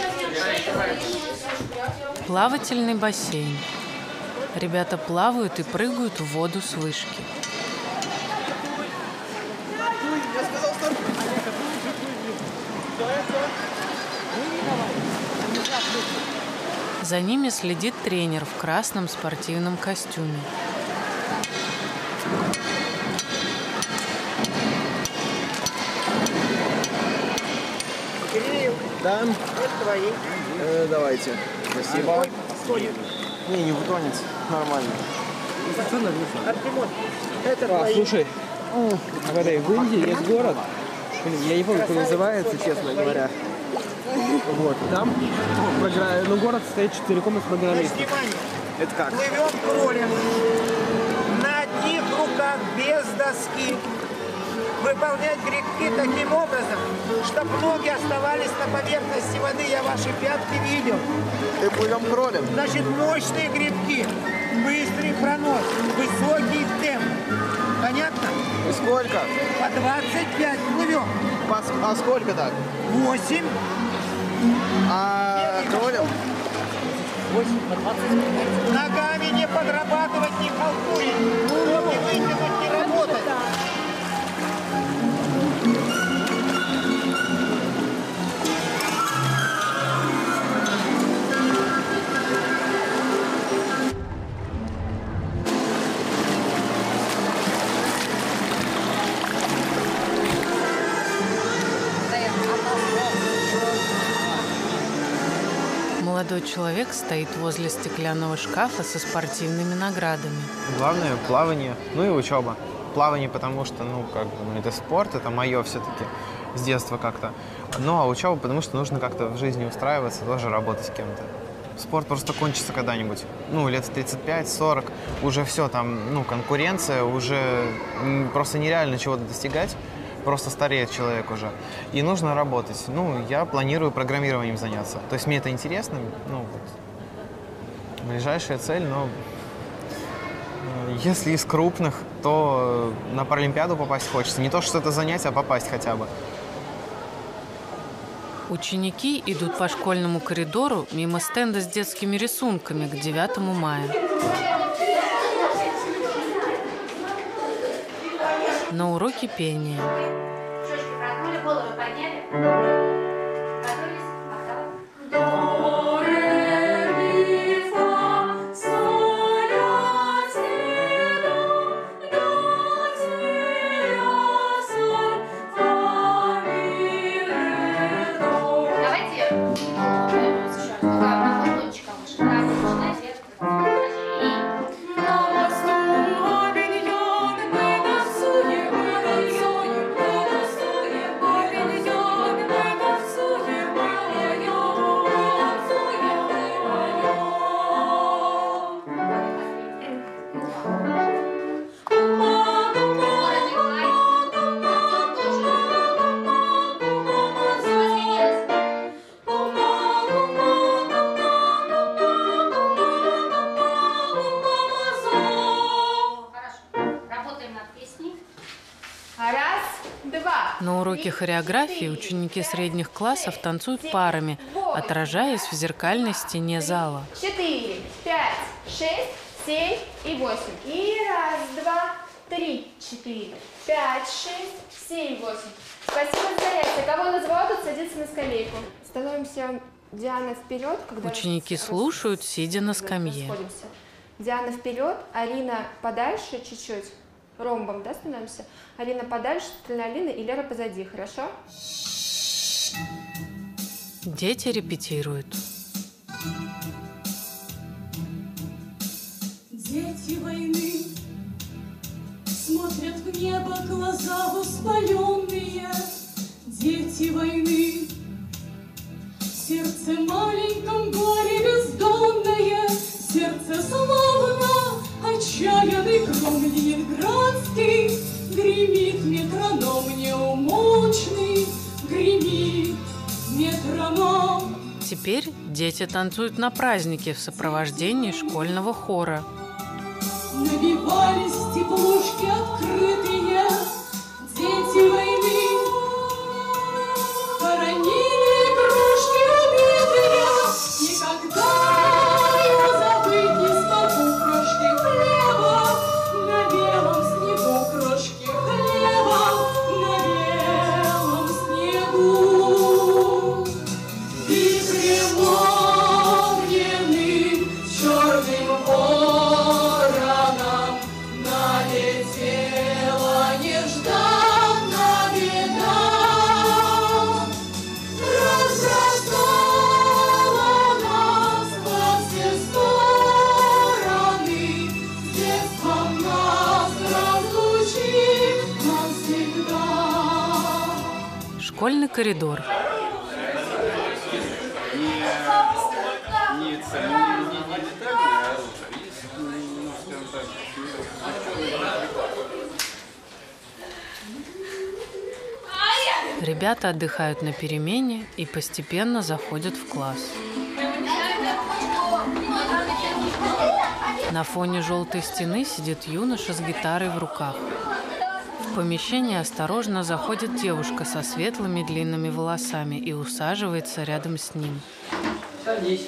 Плавательный бассейн. Ребята плавают и прыгают в воду с вышки. За ними следит тренер в красном спортивном костюме. Кирилл, да? Вот твои. Э, давайте. Спасибо. Сходит. Не, не утонет. Нормально. Артемон, это А, твои. слушай, смотри, в Индии есть город, блин, я не помню, как он называется, честно говоря. Вот, там програ- ну, город состоит целиком из программистов. Это как? Плывем кролем на одних руках без доски. Выполнять грибки таким образом, чтобы ноги оставались на поверхности воды. Я ваши пятки видел. И плывем кролем. Значит, мощные грибки, быстрый пронос, высокий темп. Понятно? И сколько? По двадцать пять плывем. По, а сколько так? восемь. А кролем? восемь по двадцать. Ногами не подрабатывать, не халтурить. Ноги вытянуть, не работать. Молодой человек стоит возле стеклянного шкафа со спортивными наградами. Главное плавание, ну и учеба. Плавание, потому что, ну, как бы, ну, это спорт, это мое все-таки с детства как-то. Ну, а учеба, потому что нужно как-то в жизни устраиваться, тоже работать с кем-то. Спорт просто кончится когда-нибудь. Ну, лет тридцать пять сорок, уже все, там, ну, конкуренция, уже м, просто нереально чего-то достигать. Просто стареет человек уже. И нужно работать. Ну, я планирую программированием заняться. То есть мне это интересно. Ну, вот. Ближайшая цель, но э, если из крупных, то на Паралимпиаду попасть хочется. Не то, что это занятие, а попасть хотя бы. Ученики идут по школьному коридору мимо стенда с детскими рисунками к девятому мая. На уроке пения. Голову подняли. Готовились? два. На уроке хореографии ученики средних классов танцуют парами, отражаясь в зеркальной стене зала. Четыре, пять, шесть, семь и восемь. И раз, два, три, четыре, пять, шесть, семь, восемь. Спасибо за занятие. Кого называют, тут садится на скамейку. Становимся Диана вперед, когда Ученики слушают, сидя на скамье. расходимся. Диана вперед, Арина подальше чуть-чуть. Ромбом, да, становимся? Арина подальше, остальная Алина и Лера позади, хорошо? Дети репетируют. Дети войны смотрят в небо глаза воспаленные. Дети войны, сердце маленьком горе бездонное, сердце словно отчаянный гром ленинградский, гремит метроном неумолчный, гремит метроном. Теперь дети танцуют на празднике в сопровождении школьного хора. Набивались теплушки открытые, дети войны, хоронили игрушки убитые. Никогда его забыть не смогу крошки хлеба, на белом снегу крошки хлеба, на белом снегу. И преломленным черным вороном налетела нежданно беда, разбросала нас во все стороны, с детством нас разлучит навсегда. Школьный коридор. Ребята отдыхают на перемене и постепенно заходят в класс. На фоне желтой стены сидит юноша с гитарой в руках. В помещение осторожно заходит девушка со светлыми длинными волосами и усаживается рядом с ним. Садись.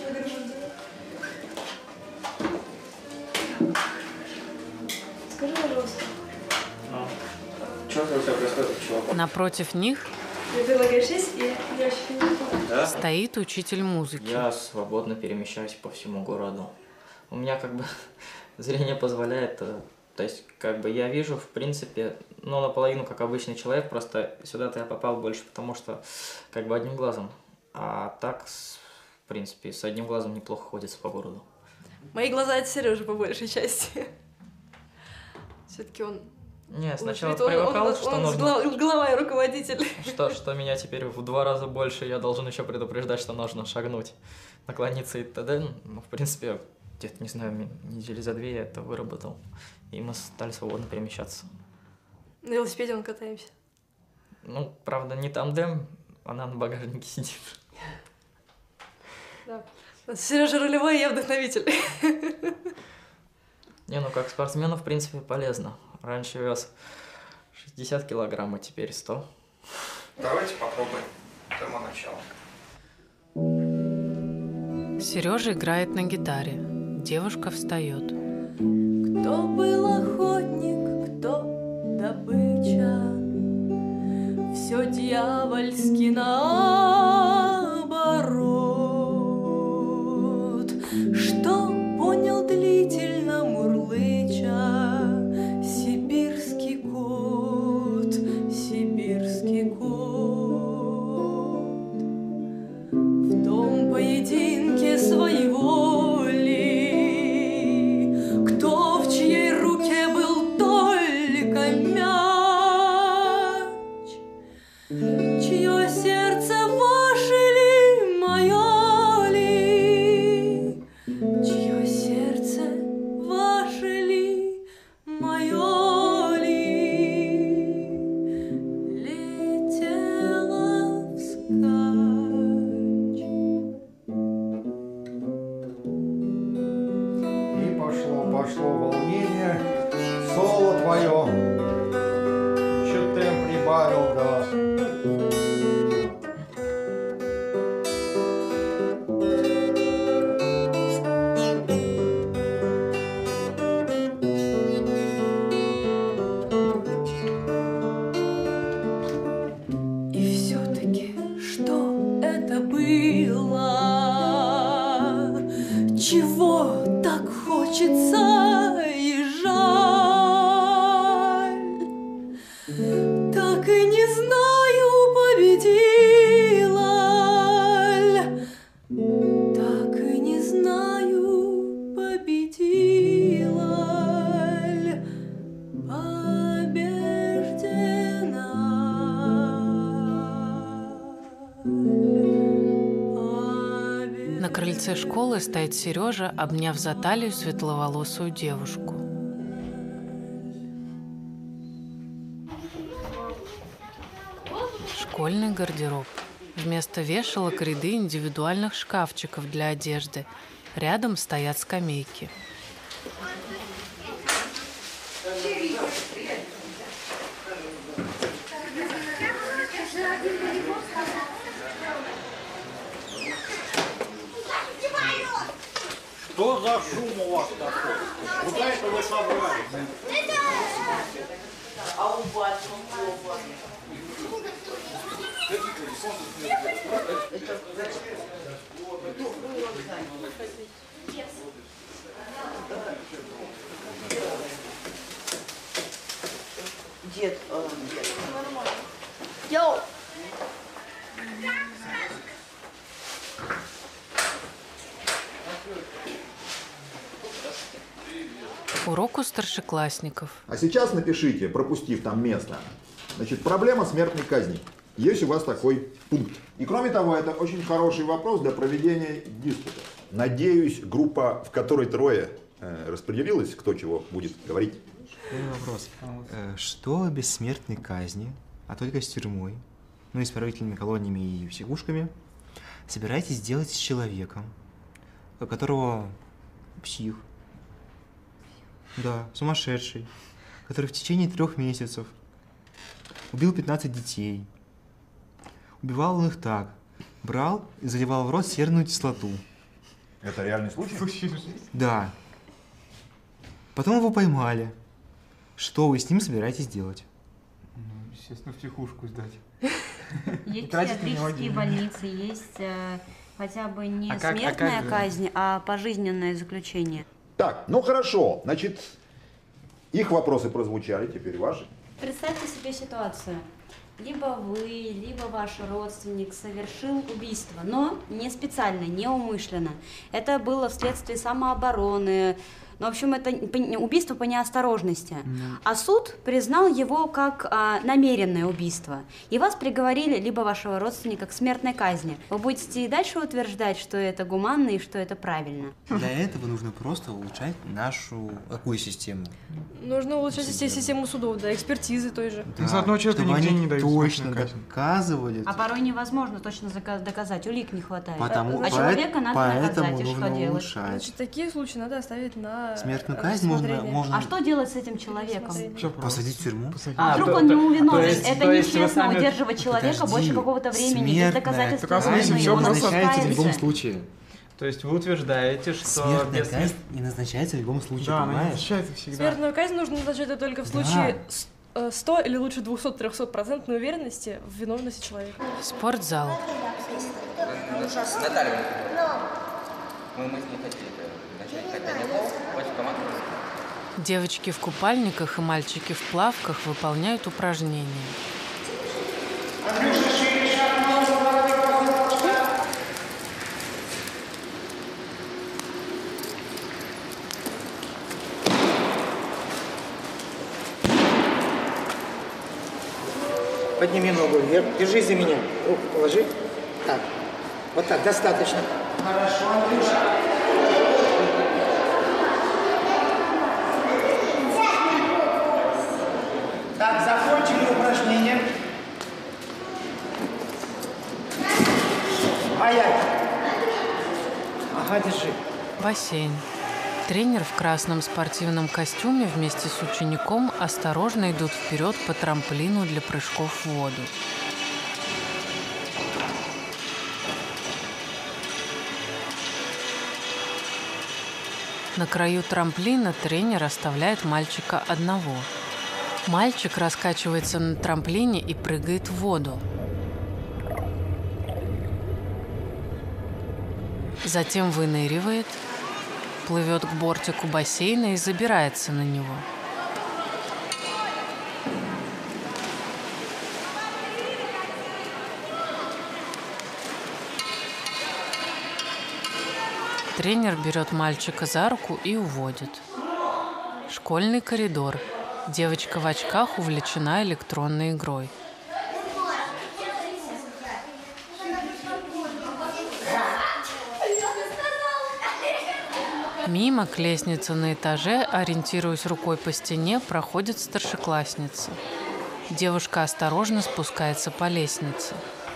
Скажи, пожалуйста. Ну, что у тебя происходит, чувак? Напротив них Ты предлагаешь сесть и ящики не Да? стоит учитель музыки. Я свободно перемещаюсь по всему городу. У меня как бы зрение позволяет, э, то есть как бы я вижу, в принципе, ну наполовину как обычный человек, просто сюда-то я попал больше, потому что как бы одним глазом. А так, с- в принципе, с одним глазом неплохо ходится по городу. Мои глаза от Сережи по большей части. Все-таки он. Не, он сначала говорит, он- привыкал, он, что он нужно... глава- глава и руководитель. Что, что меня теперь в два раза больше, я должен еще предупреждать, что нужно шагнуть, наклониться и т.д. Ну, в принципе, где-то, не знаю, м- недели за две я это выработал, и мы стали свободно перемещаться. На велосипеде он катаемся. Ну, правда, не тандем, она на багажнике сидит. Да. Сережа рулевой, я вдохновитель. Не, ну как спортсмену, в принципе, полезно. Раньше вес шестьдесят килограмм, а теперь сто. Давайте попробуем с самого начала. Сережа играет на гитаре. Девушка встает. Кто был охотник, кто добыча, все дьявольски наоборот. Что понял длительно мурлыча сибирский кот, сибирский кот. В том поединке своей воли, кто в чьей руке был только мяч, чье сердце в хочется и жаль. Так и не знаю, победила ль. Так и не знаю, победила ль. Побеждена. На крыльце школы стоит Сережа, обняв за талию светловолосую девушку. Школьный гардероб. Вместо вешалок ряды индивидуальных шкафчиков для одежды. Рядом стоят скамейки. Что за шум у вас такой? Куда это вы собрались? А у вас Дед, Йоу! Урок у старшеклассников. А сейчас напишите, пропустив там место. Значит, проблема смертной казни. Есть у вас такой пункт. И кроме того, это очень хороший вопрос для проведения диспута. Надеюсь, группа, в которой трое, э, распределилась, кто чего будет говорить. Вопрос. Э, что о бессмертной казни, а только с тюрьмой, ну, исправительными колониями и психушками, собираетесь делать с человеком, у которого псих, да, сумасшедший, который в течение трех месяцев убил пятнадцать детей. Убивал он их так. Брал и заливал в рот серную кислоту. Это реальный случай? Да. Потом его поймали. Что вы с ним собираетесь делать? Ну, естественно, в психушку сдать. Есть психиатрические больницы, есть э, хотя бы не А как- а смертная как- казнь, а пожизненное заключение. Так, ну хорошо. Значит, их вопросы прозвучали, теперь ваши. Представьте себе ситуацию. Либо вы, либо ваш родственник совершил убийство, но не специально, не умышленно. Это было вследствие самообороны. Ну, в общем, это убийство по неосторожности. Mm. А суд признал его как а, намеренное убийство. И вас приговорили, либо вашего родственника, к смертной казни. Вы будете и дальше утверждать, что это гуманно и что это правильно? Для этого нужно просто улучшать нашу какую систему? Нужно улучшать систему судов, да, экспертизы той же. Да, заодно человеку чтобы нигде они не дают точно смертную казнь. доказывали. А порой невозможно точно зака- доказать, улик не хватает. Потому- а человека надо поэтому наказать, и нужно что делать? улучшать. Значит, такие случаи надо оставить на Смертную казнь можно, рассмотрение. можно... А что делать с этим человеком? Посадить в тюрьму? А, вдруг он не виновен? Это нечестно удерживать человека Подожди, больше какого-то времени без доказательств. Так, в смысле, вины, все он просто раскается. в любом случае. То есть вы утверждаете, что Смертная без казнь не назначается в любом случае, Да, она не понимаешь? назначается всегда. Смертную казнь нужно назначать только в случае с- э, сто или лучше двухсот-трехсот-процентной уверенности в виновности человека. Спортзал. Наталья, мы мысли не хотели начать катание пол против команды. Девочки в купальниках и мальчики в плавках выполняют упражнения. Подними ногу вверх. Держись за меня. Руку положи. Так. Вот так, достаточно. Хорошо, Андрюша. Так, закончили упражнение. Аять. Ага, держи. Бассейн. Тренер в красном спортивном костюме вместе с учеником осторожно идут вперед по трамплину для прыжков в воду. На краю трамплина тренер оставляет мальчика одного. Мальчик раскачивается на трамплине и прыгает в воду. Затем выныривает плывет к бортику бассейна и забирается на него. Тренер берет мальчика за руку и уводит. Школьный коридор. Девочка в очках увлечена электронной игрой. Мимо, к лестнице на этаже, ориентируясь рукой по стене, проходит старшеклассница. Девушка осторожно спускается по лестнице.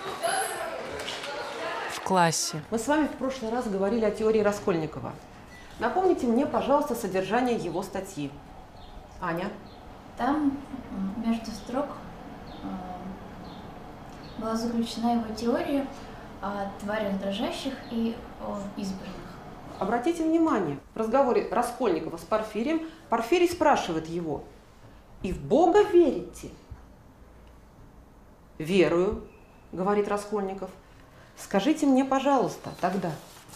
В классе. Мы с вами в прошлый раз говорили о теории Раскольникова. Напомните мне, пожалуйста, содержание его статьи. Аня? Там между строк была заключена его теория о тварях дрожащих и о избранных. Обратите внимание, в разговоре Раскольникова с Порфирием Порфирий спрашивает его: «И в Бога верите?» «Верую», — говорит Раскольников. «Скажите мне, пожалуйста, тогда,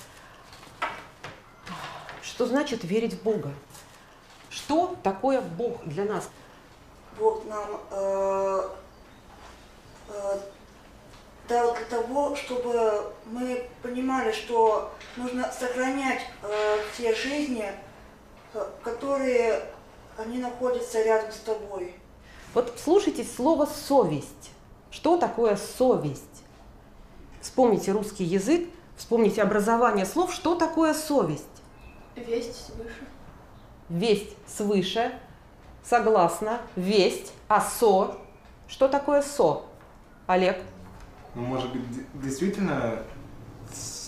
что значит верить в Бога? Что такое Бог для нас?» Бог нам э, э, дал для того, чтобы мы понимали, что нужно сохранять э, все жизни, э, которые они находятся рядом с тобой. Вот слушайте слово «совесть». Что такое совесть? Вспомните русский язык, вспомните образование слов. Что такое совесть? Весть свыше. Весть свыше. Согласна. Весть. А со? Что такое со? Олег? Ну, может быть, действительно с...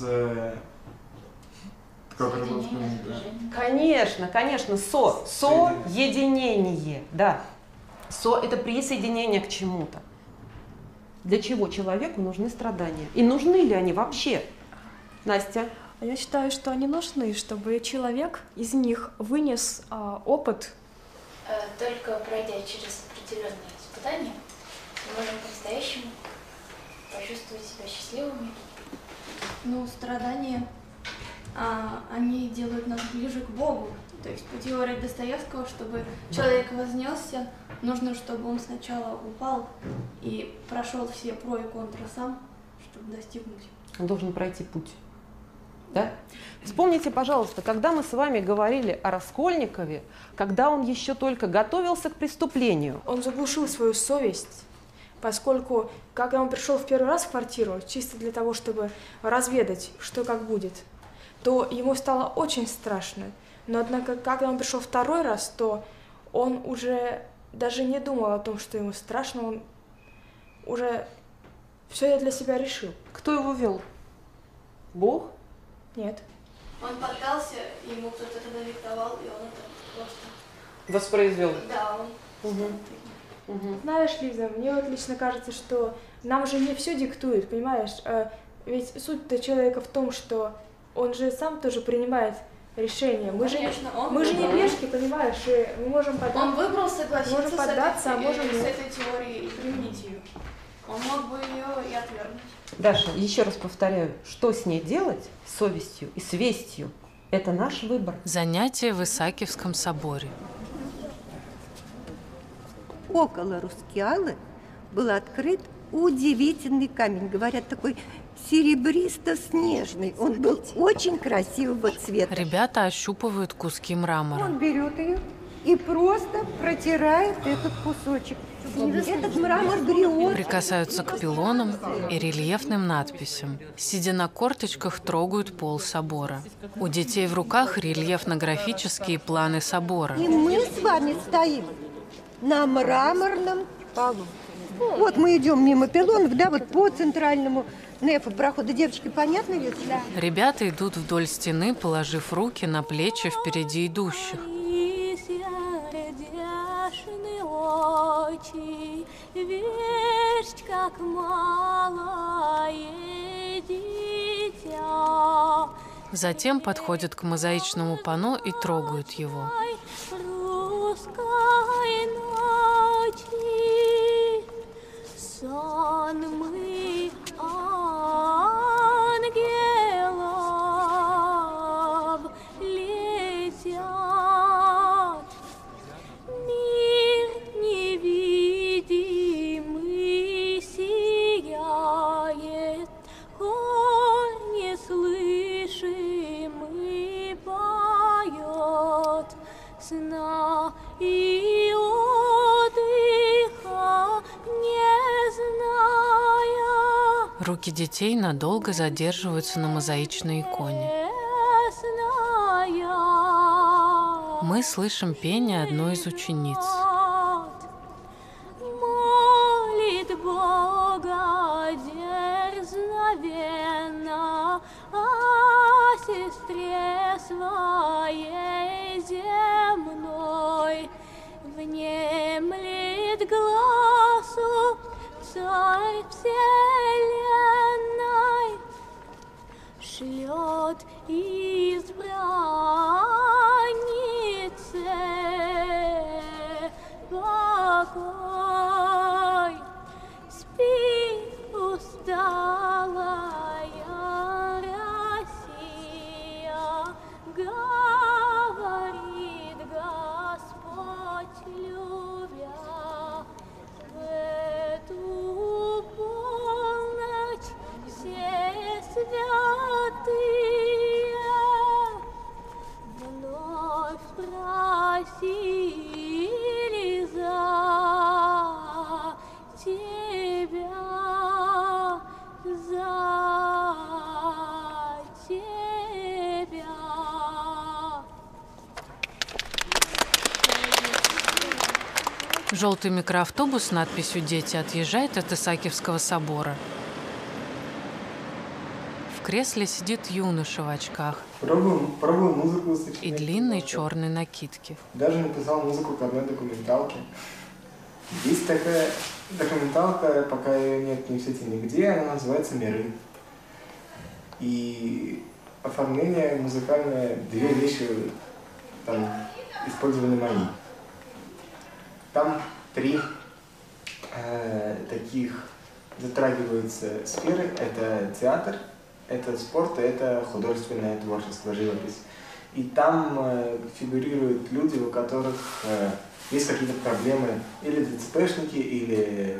Как это было вспомнить, да? Конечно, конечно, со. Соединение, да. Со – это присоединение к чему-то. Для чего человеку нужны страдания? И нужны ли они вообще? Настя? Я считаю, что они нужны, чтобы человек из них вынес а, опыт. Только пройдя через определенные испытания, мы можем по-настоящему почувствовать себя счастливыми. Ну, страдания, а, они делают нас ближе к Богу. То есть по теории Достоевского, чтобы человек вознесся, нужно, чтобы он сначала упал и прошел все про и контра сам, чтобы достигнуть. Он должен пройти путь. Да? Вспомните, пожалуйста, когда мы с вами говорили о Раскольникове, когда он еще только готовился к преступлению. Он заглушил свою совесть, поскольку, когда он пришел в первый раз в квартиру, чисто для того, чтобы разведать, что как будет, то ему стало очень страшно. Но, однако, когда он пришел второй раз, то он уже даже не думал о том, что ему страшно, он уже все это для себя решил. Кто его вел? Бог? Нет. Он поддался, ему кто-то тогда диктовал, и он это просто... Воспроизвел? Да, он... Угу. Угу. Знаешь, Лиза, мне вот лично кажется, что нам же не все диктует, понимаешь? Ведь суть-то человека в том, что он же сам тоже принимает решения. Мы Конечно, же, он мы же не выбрал. пешки, понимаешь, и мы можем поддаться. Он выбрал согласиться можем поддаться, с, этой, а можем с нет. этой теорией и применить ее. Он мог бы ее и отвергнуть. Даша, еще раз повторяю, что с ней делать, с совестью и с вестью, это наш выбор. Занятие в Исаакиевском соборе. Около Рускеалы был открыт удивительный камень, говорят, такой серебристо-снежный. Он был очень красивого цвета. Ребята ощупывают куски мрамора. Он берет ее и просто протирает этот кусочек. Этот мрамор гриот. Прикасаются к пилонам и рельефным надписям. Сидя на корточках, трогают пол собора. У детей в руках рельефно-графические планы собора. И мы с вами стоим на мраморном полу. Вот мы идем мимо пилонов, да, вот по центральному нефу прохода. Девочки, понятно ли? Да. Ребята идут вдоль стены, положив руки на плечи впереди идущих. Весть, как малое дитя. Затем подходят к мозаичному панно и трогают его. Русской ночи сонмы ангелов летят. Руки детей надолго задерживаются на мозаичной иконе. Мы слышим пение одной из учениц. Молит Бога дерзновенно о сестре своей земной, внемлет глазу Царь вселенной, шлет избраннице покой. Спи, усталая Россия, говорит Господь, любя. В эту полночь все святые вновь просили за тебя, за тебя. Желтый микроавтобус с надписью «Дети» отъезжает от Исаакиевского собора. В кресле сидит юноша в очках Пробую, пробую музыку сочинять. и длинной черной накидке. Даже написал музыку к одной документалке. Есть такая документалка, пока ее нет ни в сети нигде, она называется «Миры». И оформление музыкальное, две вещи там использованы мои. Там три э, таких затрагиваются сферы. Это театр, это спорт, и это художественное творчество, живопись. И там э, фигурируют люди, у которых э, есть какие-то проблемы, или ДЦПшники, или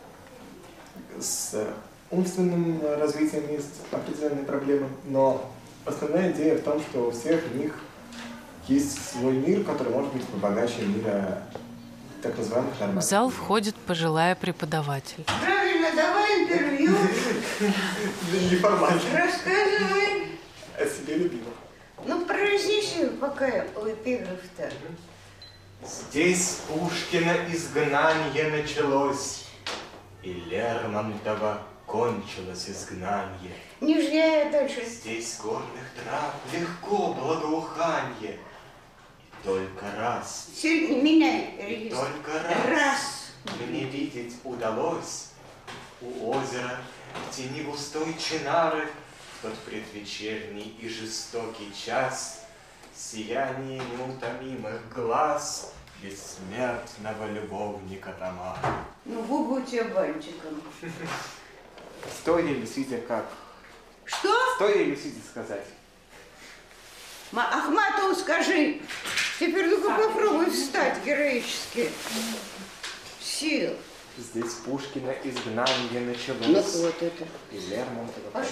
с умственным развитием есть определенные проблемы. Но основная идея в том, что у всех у них есть свой мир, который может быть побогаче мира так называемых В нормальных. зал входит пожилая преподаватель. Правильно, давай интервью. Неформально. Рассказывай. О себе любимом. Ну, произнеси пока эпиграф-то. Здесь Пушкина изгнание началось, и Лермонтова кончилось изгнание. Нижняя дальше. Здесь горных трав легко благоуханье. И только раз, Сильно меняй и регистр. только раз, Раз. мне видеть удалось у озера в тени густой чинары в тот предвечерний и жестокий час сияние неутомимых глаз бессмертного любовника Тамара. Ну, губы у тебя бантиком. Стоя или сидя как? Что? Стоя или сидя сказать? Ма- Ахматову скажи. Теперь ну-ка попробуй встать героически. Сил. Здесь Пушкина изгнание началось. Ну, вот это. И Лермонтова. А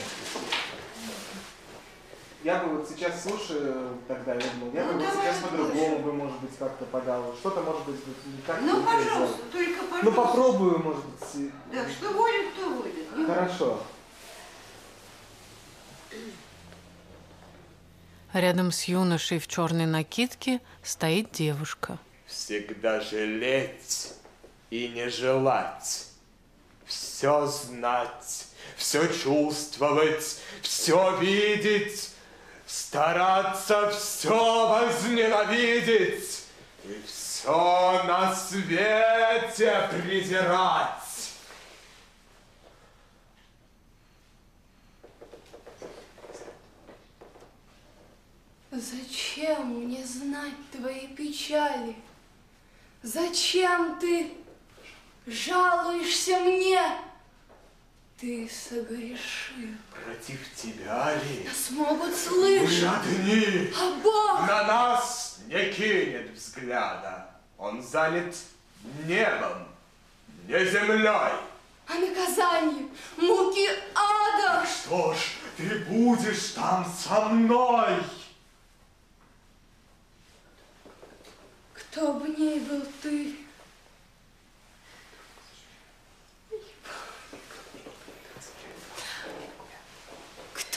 Я бы вот сейчас слушаю, тогда я думаю, я Ну, бы вот давай сейчас слушай. по-другому бы, может быть, как-то подал. Что-то, может быть, вот не так. Ну, бы пожалуйста, сделал. только Ну, пожалуйста. попробую, может быть. Да, что будет, то будет. Не Хорошо. Рядом с юношей в черной накидке стоит девушка. Всегда жалеть и не желать. Все знать, все чувствовать, все видеть. Стараться все возненавидеть и все на свете презирать. Зачем мне знать твои печали? Зачем ты жалуешься мне? Ты согрешил. Против тебя ли? Нас могут слышать. Жадни! А Бог! На нас не кинет взгляда. Он занят небом, не землей. А наказание, муки ада! Что ж, ты будешь там со мной. Кто бы ни был ты,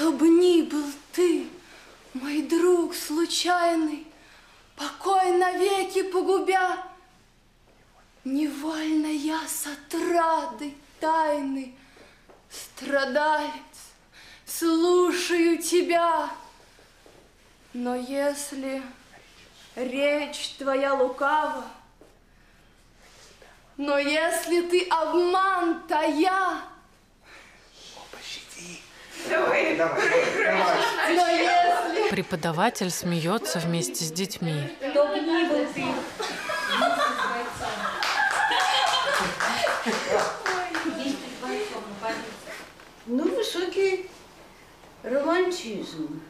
Чтобы ни был ты, мой друг случайный, покой навеки погубя, невольно я с отрады тайны, страдалец, слушаю тебя. Но если речь твоя лукава, но если ты обман тая, Давай, давай, давай. но если... Преподаватель смеется вместе с детьми. Чтоб ни был ты. Ну, высокий романтизм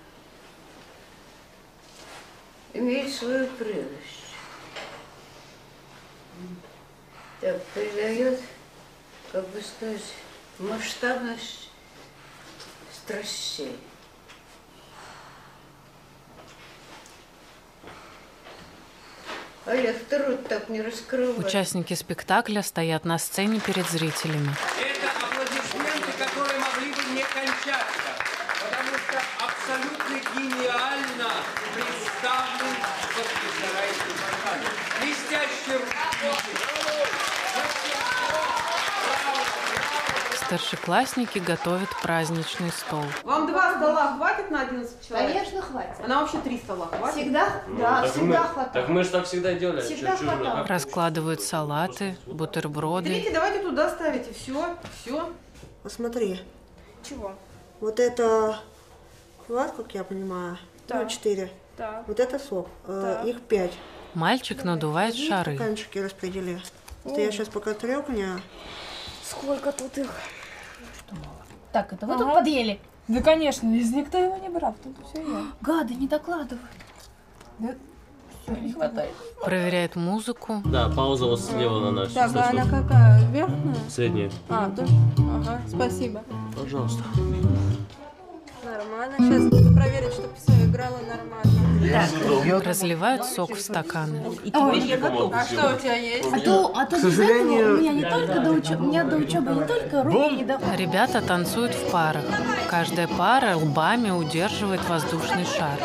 имеет свою прелесть. Так, придает, как бы сказать, масштабность страстей. Олег, ты рот так не раскрывай. Участники спектакля стоят на сцене перед зрителями. Это аплодисменты, которые могли бы не кончаться, потому что абсолютно гениально представлен, вот вы стараетесь показать. Блестящий Старшеклассники готовят праздничный стол. Вам два стола хватит на одиннадцать человек? Конечно, хватит. А нам вообще три стола хватит? Всегда? Да, так всегда мы, хватает. Так мы же так всегда делали. Всегда Чё- чё же мы хватало. так? Раскладывают салаты, бутерброды. Берите, давайте туда ставите. Все, все. Посмотри. Чего? Вот это хват, как я понимаю, Да. ну, четыре. Да. Вот это сок, э, Да. их пять. Мальчик надувает Возьми шары. стаканчики распредели. Это я сейчас пока трёпня. Сколько тут их? Так, это вы Ага. тут подъели? Да, конечно, здесь никто его не брал, тут все я. Гады, не докладывают. Да, все, не хватает. Проверяет музыку. Да, пауза вот слева на наш. Так, а она какая? Верхняя? Средняя. А, тоже? Ага, спасибо. Пожалуйста. Нормально. Сейчас проверить, чтобы все играло нормально. Разливают сок в стаканы. Ой, я готов. А что у тебя есть? А то, а то К без этого сожалению- у меня не только до учебы, у меня до учебы не только руки не до... Ребята танцуют в парах. Каждая пара лбами удерживает воздушный шар.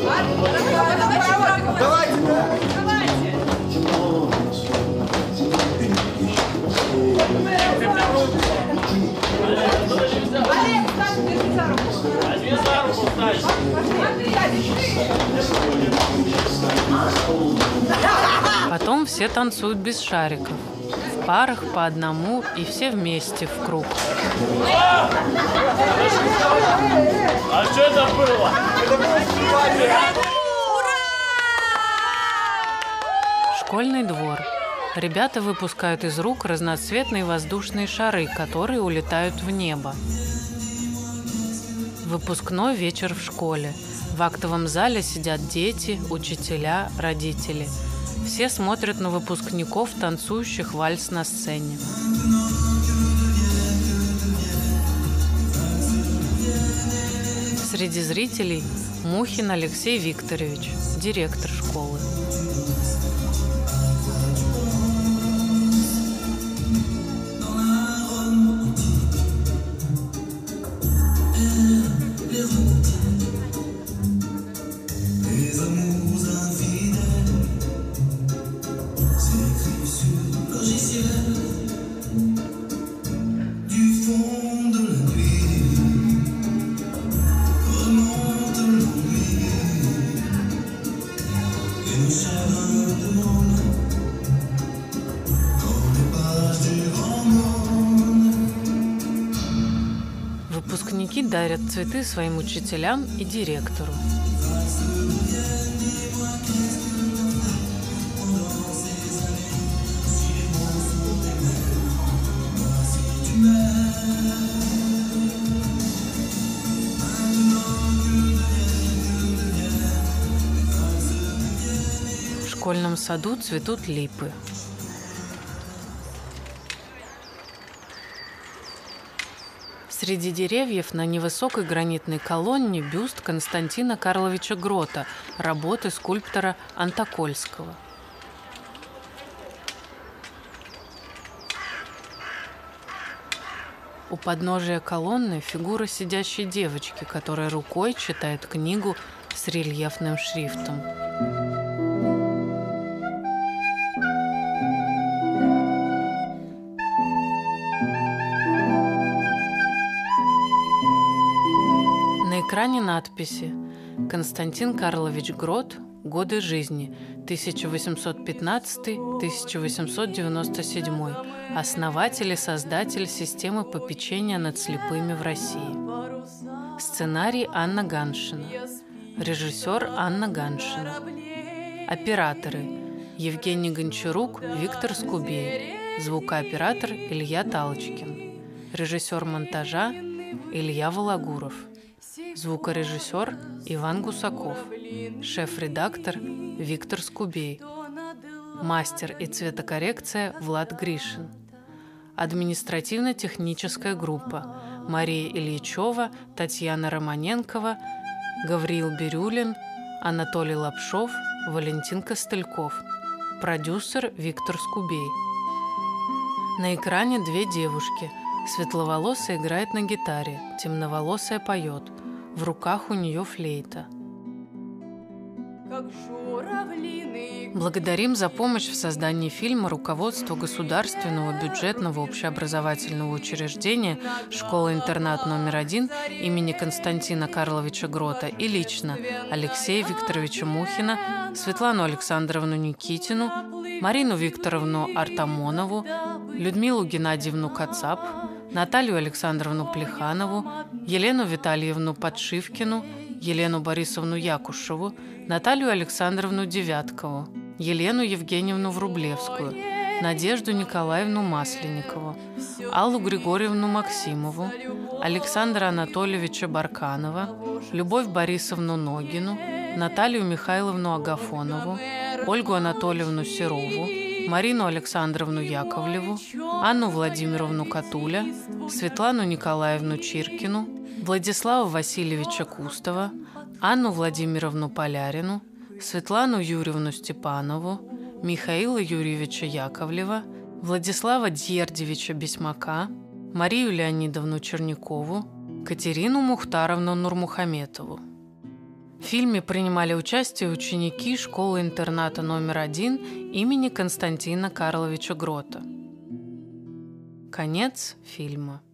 Потом все танцуют без шариков. В парах по одному и все вместе в круг. А что это было? Школьный двор. Ребята выпускают из рук разноцветные воздушные шары, которые улетают в небо. Выпускной вечер в школе. В актовом зале сидят дети, учителя, родители. Все смотрят на выпускников, танцующих вальс на сцене. Среди зрителей Мухин Алексей Викторович, директор школы. Выпускники дарят цветы своим учителям и директору. В школьном саду цветут липы. Среди деревьев на невысокой гранитной колонне бюст Константина Карловича Грота, работы скульптора Антокольского. У подножия колонны фигура сидящей девочки, которая рукой читает книгу с рельефным шрифтом. На экране надписи: Константин Карлович Грот. Годы жизни тысяча восемьсот пятнадцатый — тысяча восемьсот девяносто седьмой. Основатель и создатель системы попечения над слепыми в России. Сценарий Анна Ганшина. Режиссер Анна Ганшина. Операторы: Евгений Гончарук, Виктор Скубей. Звукооператор Илья Талочкин. Режиссер монтажа Илья Вологуров. Звукорежиссер Иван Гусаков. Шеф-редактор Виктор Скубей. Мастер и цветокоррекция Влад Гришин. Административно-техническая группа: Мария Ильичева, Татьяна Романенкова, Гавриил Бирюлин, Анатолий Лапшов, Валентин Костыльков. Продюсер Виктор Скубей. На экране две девушки. Светловолосая играет на гитаре, темноволосая поет. В руках у нее флейта. Благодарим за помощь в создании фильма руководство Государственного бюджетного общеобразовательного учреждения «Школа-интернат номер один» имени Константина Карловича Грота и лично Алексея Викторовича Мухина, Светлану Александровну Никитину, Марину Викторовну Артамонову, Людмилу Геннадьевну Кацап, Наталью Александровну Плеханову, Елену Витальевну Подшивкину, Елену Борисовну Якушеву, Наталью Александровну Девяткову, Елену Евгеньевну Врублевскую, Надежду Николаевну Масленникову, Аллу Григорьевну Максимову, Александра Анатольевича Барканова, Любовь Борисовну Ногину, Наталью Михайловну Агафонову, Ольгу Анатольевну Серову, Марину Александровну Яковлеву, Анну Владимировну Катуля, Светлану Николаевну Чиркину, Владислава Васильевича Кустова, Анну Владимировну Полярину, Светлану Юрьевну Степанову, Михаила Юрьевича Яковлева, Владислава Дьердевича Бесмака, Марию Леонидовну Чернякову, Катерину Мухтаровну Нурмухаметову. В фильме принимали участие ученики школы-интерната номер один имени Константина Карловича Грота. Конец фильма.